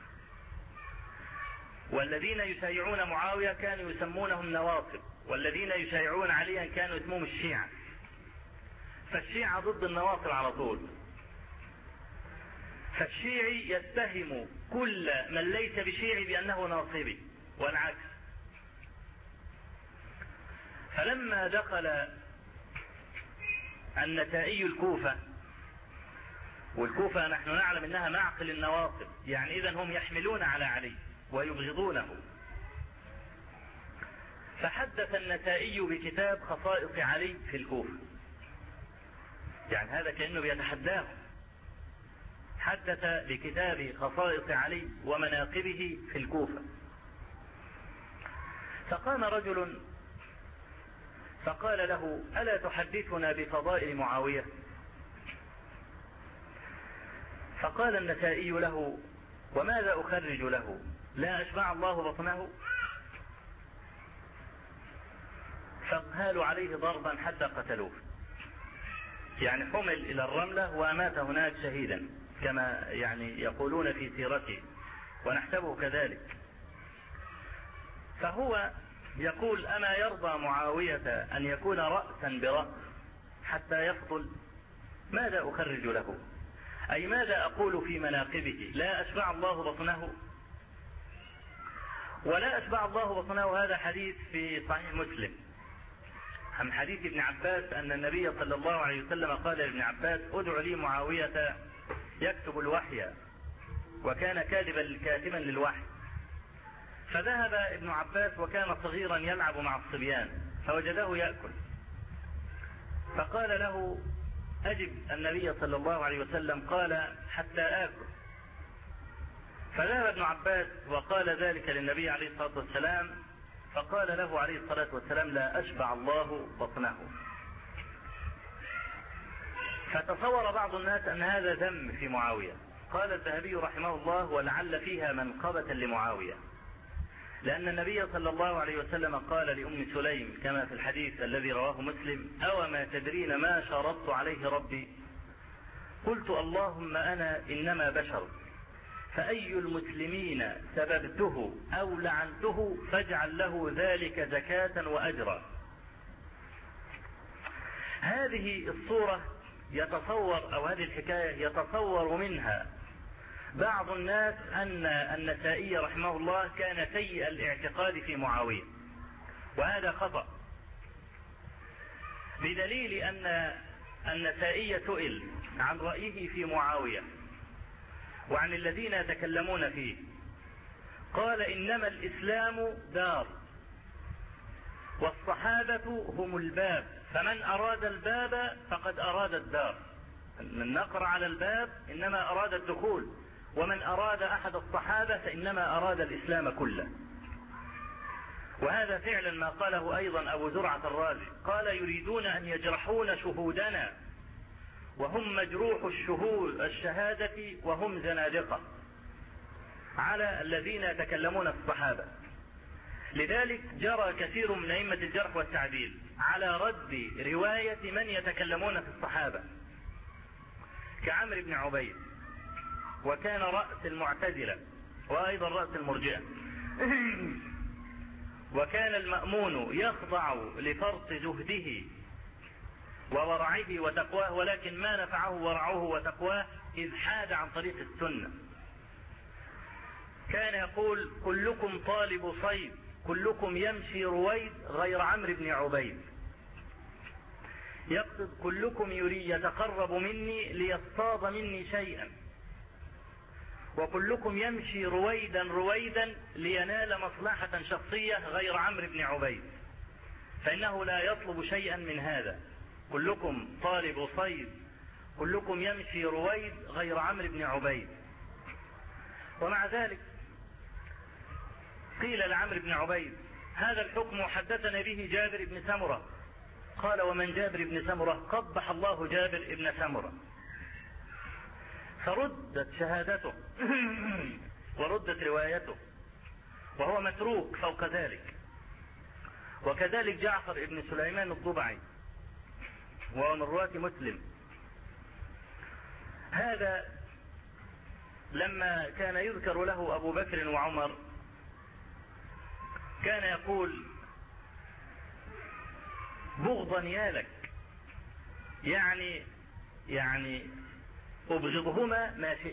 والذين يشايعون معاوية كانوا يسمونهم نواصب، والذين يشايعون عليا كانوا اسمهم الشيعة. فالشيعة ضد النواصب على طول. فالشيعي يتهم كل من ليس بشيعي بأنه ناصبي والعكس. فلما دخل النسائي الكوفة، والكوفة نحن نعلم انها معقل النواصب، يعني اذا هم يحملون على علي ويبغضونه، فحدث النسائي بكتاب خصائص علي في الكوفة، يعني هذا كأنه بيتحداه. حدث بكتاب خصائص علي ومناقبه في الكوفة. فقام رجل فقال له: ألا تحدثنا بفضائل معاوية؟ فقال النسائي له: وماذا أخرج له؟ لا أشبع الله بطنه؟ فقالوا عليه ضربا حتى قتلوه، يعني حمل إلى الرملة ومات هناك شهيدا كما يعني يقولون في سيرته، ونحسبه كذلك. فهو يقول: أما يرضى معاوية أن يكون رأسا برأس حتى يفضل؟ ماذا أخرج له؟ أي ماذا أقول في مناقبه؟ لا أشبع الله بطنه؟ ولا أشبع الله بطنه هذا حديث في صحيح مسلم عن حديث ابن عباس أن النبي صلى الله عليه وسلم قال لابن عباس: ادع لي معاوية يكتب الوحي، وكان كاتبا للوحي. فذهب ابن عباس وكان صغيرا يلعب مع الصبيان فوجده يأكل، فقال له: أجب النبي صلى الله عليه وسلم. قال: حتى آكل. فذهب ابن عباس وقال ذلك للنبي عليه الصلاة والسلام، فقال له عليه الصلاة والسلام: لا أشبع الله بطنه. فتصور بعض الناس أن هذا ذم في معاوية. قال الذهبي رحمه الله: ولعل فيها منقبة لمعاوية، لأن النبي صلى الله عليه وسلم قال لأم سليم كما في الحديث الذي رواه مسلم: أو ما تدرين ما شرطت عليه ربي؟ قلت: اللهم أنا إنما بشر، فأي المسلمين سببته أو لعنته فاجعل له ذلك زكاة وأجرا. هذه الصورة يتصور، أو هذه الحكاية يتصور منها بعض الناس أن النسائي رحمه الله كان سيء الاعتقاد في معاوية، وهذا خطأ، بدليل أن النسائي سئل عن رأيه في معاوية وعن الذين يتكلمون فيه، قال: إنما الإسلام دار، والصحابة هم الباب، فمن أراد الباب فقد أراد الدار. من نقر على الباب إنما أراد الدخول، ومن أراد أحد الصحابة فإنما أراد الإسلام كله. وهذا فعلا ما قاله أيضا أبو زرعة الرازي، قال: يريدون أن يجرحون شهودنا وهم مجروح الشهادة وهم زنادقة، على الذين يتكلمون في الصحابة. لذلك جرى كثير من أئمة الجرح والتعديل على رد رواية من يتكلمون في الصحابة، كعمرو بن عبيد، وكان رأس المعتزلة وأيضا رأس المرجئة، وكان المأمون يخضع لفرط زهده وورعه وتقواه، ولكن ما نفعه ورعه وتقواه إذ حاد عن طريق السنة. كان يقول: كلكم طالب صيد، كلكم يمشي رويد غير عمرو بن عبيد. يقصد كلكم يتقرب مني ليصطاد مني شيئا، وكلكم يمشي رويدا لينال مصلحة شخصية غير عمرو بن عبيد، فإنه لا يطلب شيئا من هذا. كلكم طالب صيد، كلكم يمشي رويد غير عمرو بن عبيد. ومع ذلك قيل لعمرو بن عبيد: هذا الحكم حدثنا به جابر بن سمرة. قال: ومن جابر بن سمرة؟ قبح الله جابر بن سمرة. فردت شهادته وردت روايته، وهو متروك فوق ذلك. وكذلك جعفر بن سليمان الضبعي وهو من رواة مسلم. هذا لما كان يذكر له أبو بكر وعمر كان يقول بغضا يالك، يعني أبغضهما ما شئت.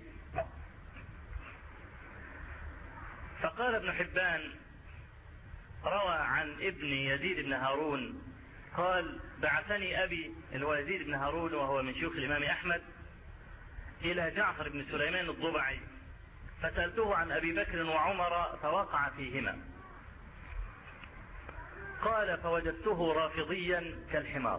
فقال ابن حبان روى عن ابن يزيد بن هارون قال بعثني أبي اللي هو يزيد بن هارون وهو من شيوخ الإمام أحمد إلى جعفر بن سليمان الضبعي، فسألته عن أبي بكر وعمر فوقع فيهما. قال فوجدته رافضيا كالحمار.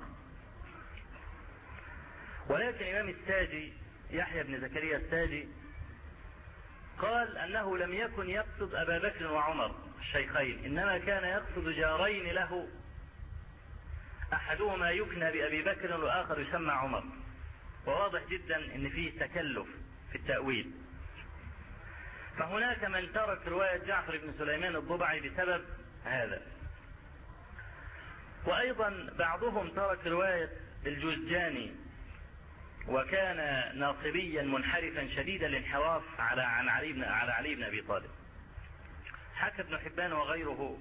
ولكن الإمام الساجي يحيى بن زكريا الساجي قال أنه لم يكن يقصد أبا بكر وعمر الشيخين، إنما كان يقصد جارين له، أحدهما يكنى بأبي بكر والآخر يسمى عمر. وواضح جدا أن فيه تكلف في التأويل. فهناك من ترك رواية جعفر بن سليمان الضبعي بسبب هذا. وأيضا بعضهم ترك رواية الجوزجاني وكان ناصبيا منحرفا شديد الانحراف على علي بن أبي طالب. حكى ابن حبان وغيره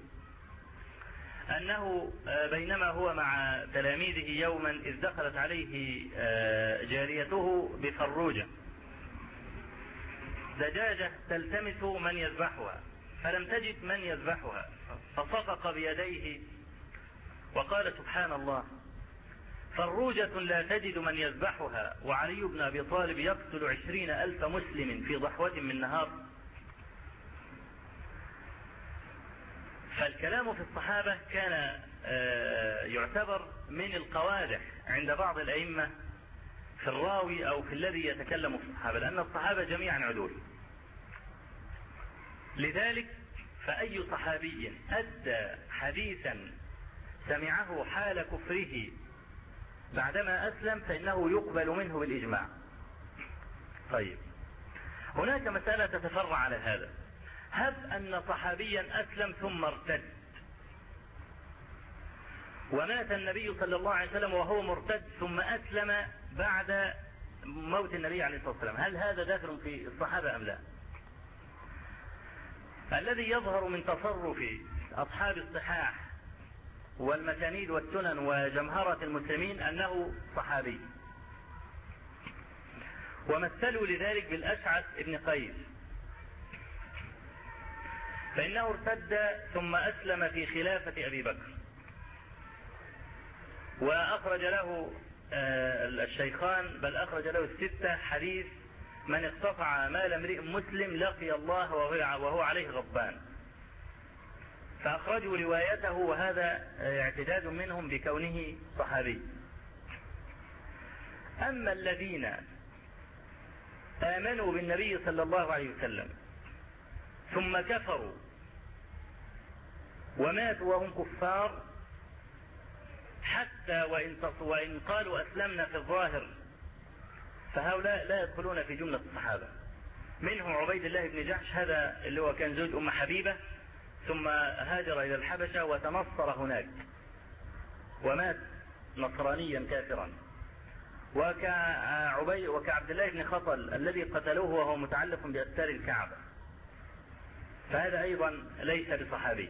أنه بينما هو مع تلاميذه يوما إذ دخلت عليه جاريته بفروجة دجاجة تلتمس من يذبحها، فلم تجد من يذبحها، فصفق بيديه وقال سبحان الله، فروجة لا تجد من يذبحها وعلي بن أبي طالب يقتل 20,000 مسلم في ضحوة من نهار. فالكلام في الصحابة كان يعتبر من القوادح عند بعض الأئمة في الراوي أو في الذي يتكلم في الصحابة، لأن الصحابة جميعا عدول. لذلك فأي صحابي أدى حديثا سمعه حال كفره بعدما أسلم فإنه يقبل منه بالإجماع. طيب، هناك مسألة تتفرع على هذا. هب أن صحابيا أسلم ثم ارتد ومات النبي صلى الله عليه وسلم وهو مرتد ثم أسلم بعد موت النبي عليه الصلاة والسلام، هل هذا داخل في الصحابة أم لا؟ الذي يظهر من تصرف أصحاب الصحاح والمسانيد والسنن وجمهرة المسلمين أنه صحابي. ومثلوا لذلك بالأشعث ابن قيس، فإنه ارتد ثم أسلم في خلافة أبي بكر، وأخرج له الشيخان بل أخرج له 6 حديث من اقتطع مال امرئ مسلم لقي الله وهو عليه غضبان، فأخرجوا روايته، وهذا اعتداد منهم بكونه صحابي. أما الذين آمنوا بالنبي صلى الله عليه وسلم ثم كفروا وماتوا وهم كفار حتى وإن قالوا أسلمنا في الظاهر، فهؤلاء لا يدخلون في جملة الصحابة. منهم عبيد الله بن جحش، هذا اللي هو كان زوج أم حبيبة ثم هاجر إلى الحبشة وتنصر هناك ومات نصرانيا كافرا. وكعبد الله بن خطل الذي قتلوه وهو متعلق بأستار الكعبة، فهذا أيضا ليس بصحابي.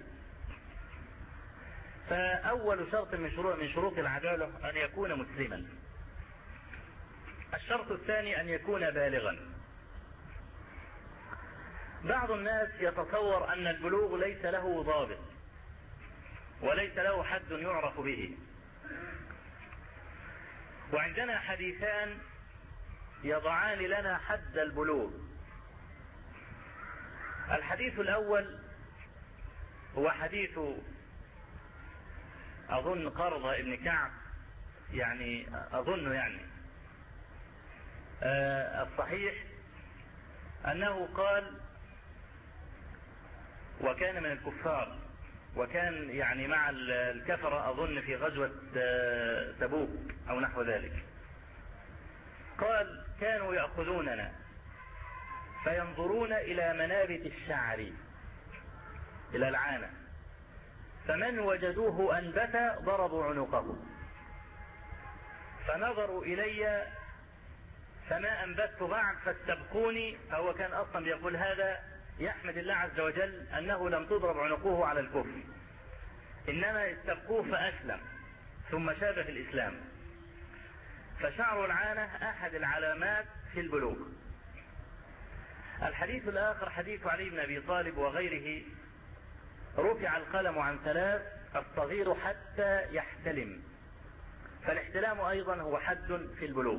فأول شرط من شروط العدالة أن يكون مسلما. الشرط الثاني أن يكون بالغا. بعض الناس يتصور أن البلوغ ليس له ضابط وليس له حد يعرف به، وعندنا حديثان يضعان لنا حد البلوغ. الحديث الأول هو حديث أظن قرظة ابن كعب، أظن الصحيح أنه قال وكان من الكفار، وكان مع الكفرة أظن في غزوة تبوك أو نحو ذلك. قال كانوا يأخذوننا فينظرون إلى منابت الشعر، إلى العانة، فمن وجدوه أنبت ضربوا عنقه، فنظروا إلي فما أنبت بعد فاستبقوني. فهو كان أصلا بيقول هذا يحمد الله عز وجل أنه لم تضرب عنقه على الكفر، إنما استبقوه فأسلم ثم شاب في الإسلام. فشعر العانة أحد العلامات في البلوغ. الحديث الآخر حديث علي بن أبي طالب وغيره: رفع القلم عن ثلاث، الصغير حتى يحتلم. فالاحتلام أيضا هو حد في البلوغ.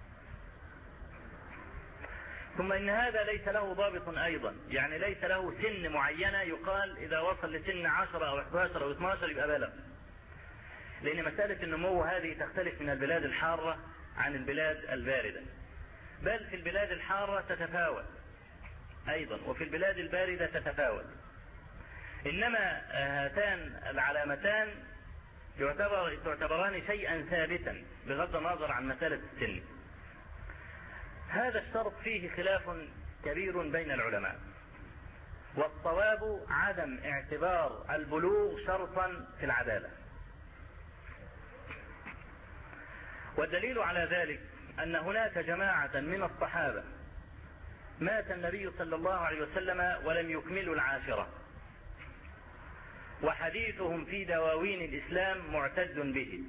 ثم إن هذا ليس له ضابط أيضا، يعني ليس له سن معينة يقال إذا وصل لسن 10 أو 11 أو 12 يبقى بلغ، لأن مسألة النمو هذه تختلف من البلاد الحارة عن البلاد الباردة، بل في البلاد الحارة تتفاوت أيضا وفي البلاد الباردة تتفاوت. إنما هاتان العلامتان تعتبران شيئا ثابتا بغض النظر عن مسألة السن. هذا الشرط فيه خلاف كبير بين العلماء، والصواب عدم اعتبار البلوغ شرطا في العدالة. والدليل على ذلك أن هناك جماعة من الصحابة مات النبي صلى الله عليه وسلم ولم يكملوا العاشرة، وحديثهم في دواوين الإسلام معتد به.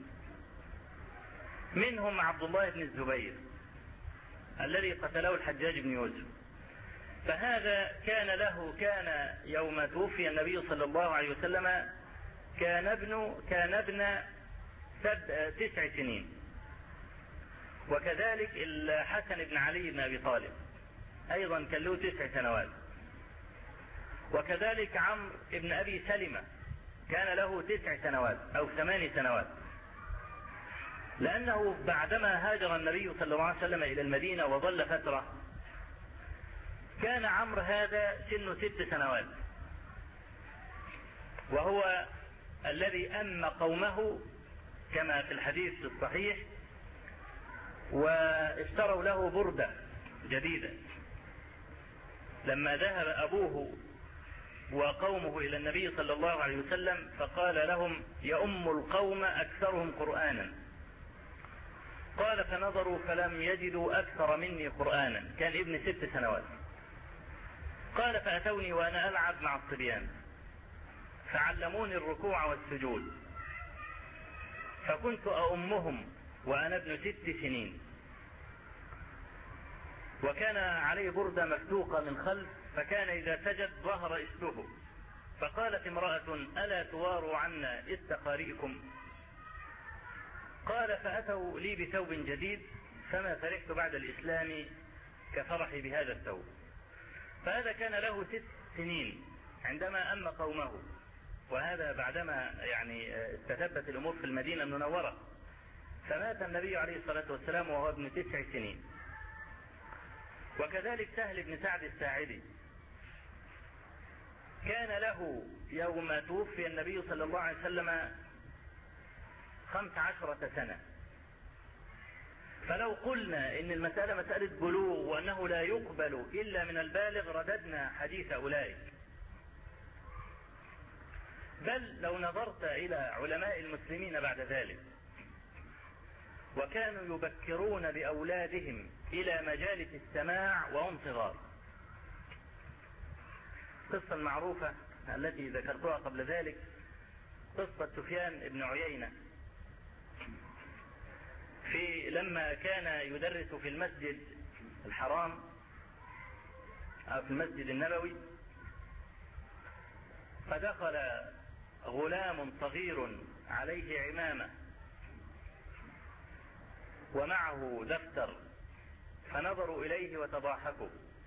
منهم عبد الله بن الزبير الذي قتله الحجاج بن يوسف، فهذا كان يوم توفي النبي صلى الله عليه وسلم كان ابن 9 سنين. وكذلك الحسن بن علي بن أبي طالب أيضا كان له 9 سنوات. وكذلك عمرو بن أبي سلمة كان له 9 سنوات أو 8 سنوات، لأنه بعدما هاجر النبي صلى الله عليه وسلم إلى المدينة وظل فترة كان عمرو هذا سنه 6 سنوات، وهو الذي أم قومه كما في الحديث الصحيح، واشتروا له بردة جديدة لما ذهب أبوه وقومه إلى النبي صلى الله عليه وسلم، فقال لهم: يؤم القوم أكثرهم قرآنا. قال: فنظروا فلم يجدوا أكثر مني قرآنا، كان ابن 6 سنوات. قال: فأتوني وأنا ألعب مع الصبيان فعلموني الركوع والسجود، فكنت أؤمهم وأنا ابن 6 سنين، وكان عليه بردة مفتوقة من خلف، فكان إذا سجد ظهر إسته. فقالت امرأة: ألا تواروا عنا استقارئكم؟ قال: فأتوا لي بثوب جديد فما فرحت بعد الإسلام كفرحي بهذا الثوب. فهذا كان له 6 سنين عندما أم قومه، وهذا بعدما استتبت الأمور في المدينة المنورة، فمات النبي عليه الصلاة والسلام وهو ابن 9 سنين. وكذلك سهل بن سعد الساعدي كان له يوم توفي النبي صلى الله عليه وسلم 15 سنة. فلو قلنا إن المسألة مسألة بلوغ وأنه لا يقبل إلا من البالغ رددنا حديث أولئك. بل لو نظرت إلى علماء المسلمين بعد ذلك وكانوا يبكرون بأولادهم إلى مجالس السماع وهم صغار. قصة معروفة التي ذكرتها قبل ذلك قصة سفيان بن عيينة لما كان يدرس في المسجد الحرام أو في المسجد النبوي، فدخل غلام صغير عليه عمامة ومعه دفتر، فنظروا إليه وتضاحكوا،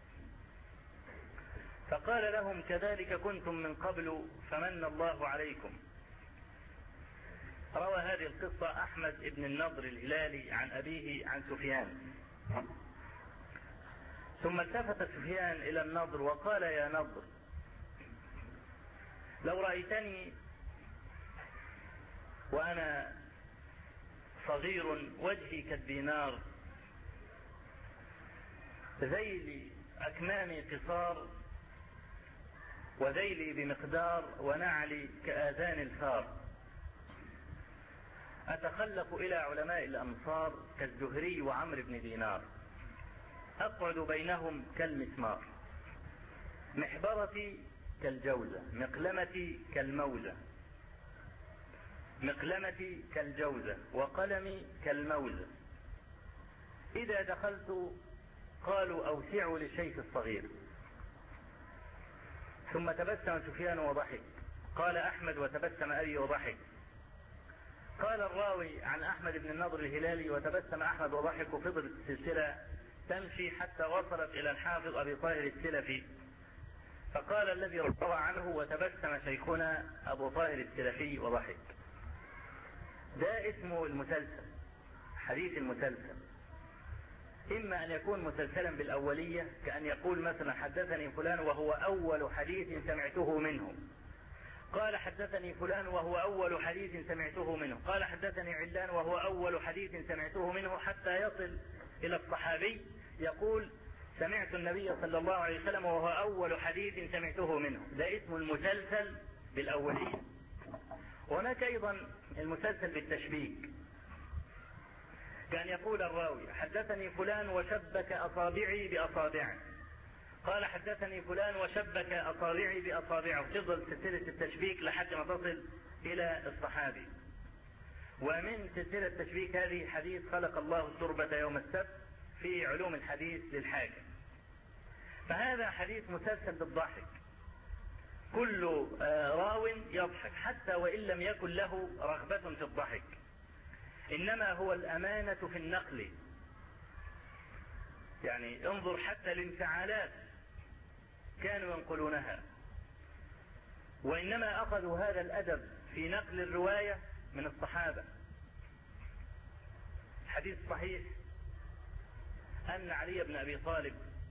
فقال لهم: كذلك كنتم من قبل فمن الله عليكم. روى هذه القصة أحمد بن النضر الهلالي عن أبيه عن سفيان. ثم التفت سفيان إلى النضر وقال: يا نضر، لو رأيتني وأنا صغير وجهي كالدينار، ذيلي أكمامي قصار وذيلي بمقدار ونعلي كآذان الفار. أتخلف إلى علماء الأمصار كالزهري وعمرو بن دينار، أقعد بينهم كالمسمار. محبرتي كالجوزة، مقلمتي كالموزة، مقلمتي كالجوزة، وقلمي كالموزة. إذا دخلت قالوا أوسعوا للشيخ الصغير. ثم تبسم سفيان وضحك. قال أحمد وتبسم أبي وضحك. قال الراوي عن أحمد بن النضر الهلالي وتبسم أحمد وضحك، وفضلت السلسلة تمشي حتى وصلت إلى الحافظ أبي طاهر السلفي، فقال الذي روى عنه وتبسم شيخنا أبو طاهر السلفي وضحك. ده اسمه المسلسل، حديث المسلسل. إما أن يكون مسلسلا بالأولية، كأن يقول مثلا حدثني فلان وهو أول حديث سمعته منه، قال حدثني فلان وهو أول حديث سمعته منه، قال حدثني علان وهو أول حديث سمعته منه، حتى يصل إلى الصحابي يقول سمعت النبي صلى الله عليه وسلم وهو أول حديث سمعته منه. ده اسم المسلسل بالأولية. وهناك أيضا المسلسل بالتشبيك، كان يقول الراوي حدثني فلان وشبك أصابعي بأصابعه، قال حدثني فلان وشبك أصابعي بأصابعه، تفضل سلسلة التشبيك لحد ما تصل إلى الصحابي. ومن سلسلة التشبيك هذه حديث خلق الله التربة يوم السبت في علوم الحديث للحاكم. فهذا حديث مسلسل بالضحك، كل راو يضحك حتى وإن لم يكن له رغبة في الضحك، إنما هو الأمانة في النقل. يعني انظر حتى الانفعالات كانوا ينقلونها، وإنما أخذوا هذا الأدب في نقل الرواية من الصحابة. حديث صحيح أن علي بن أبي طالب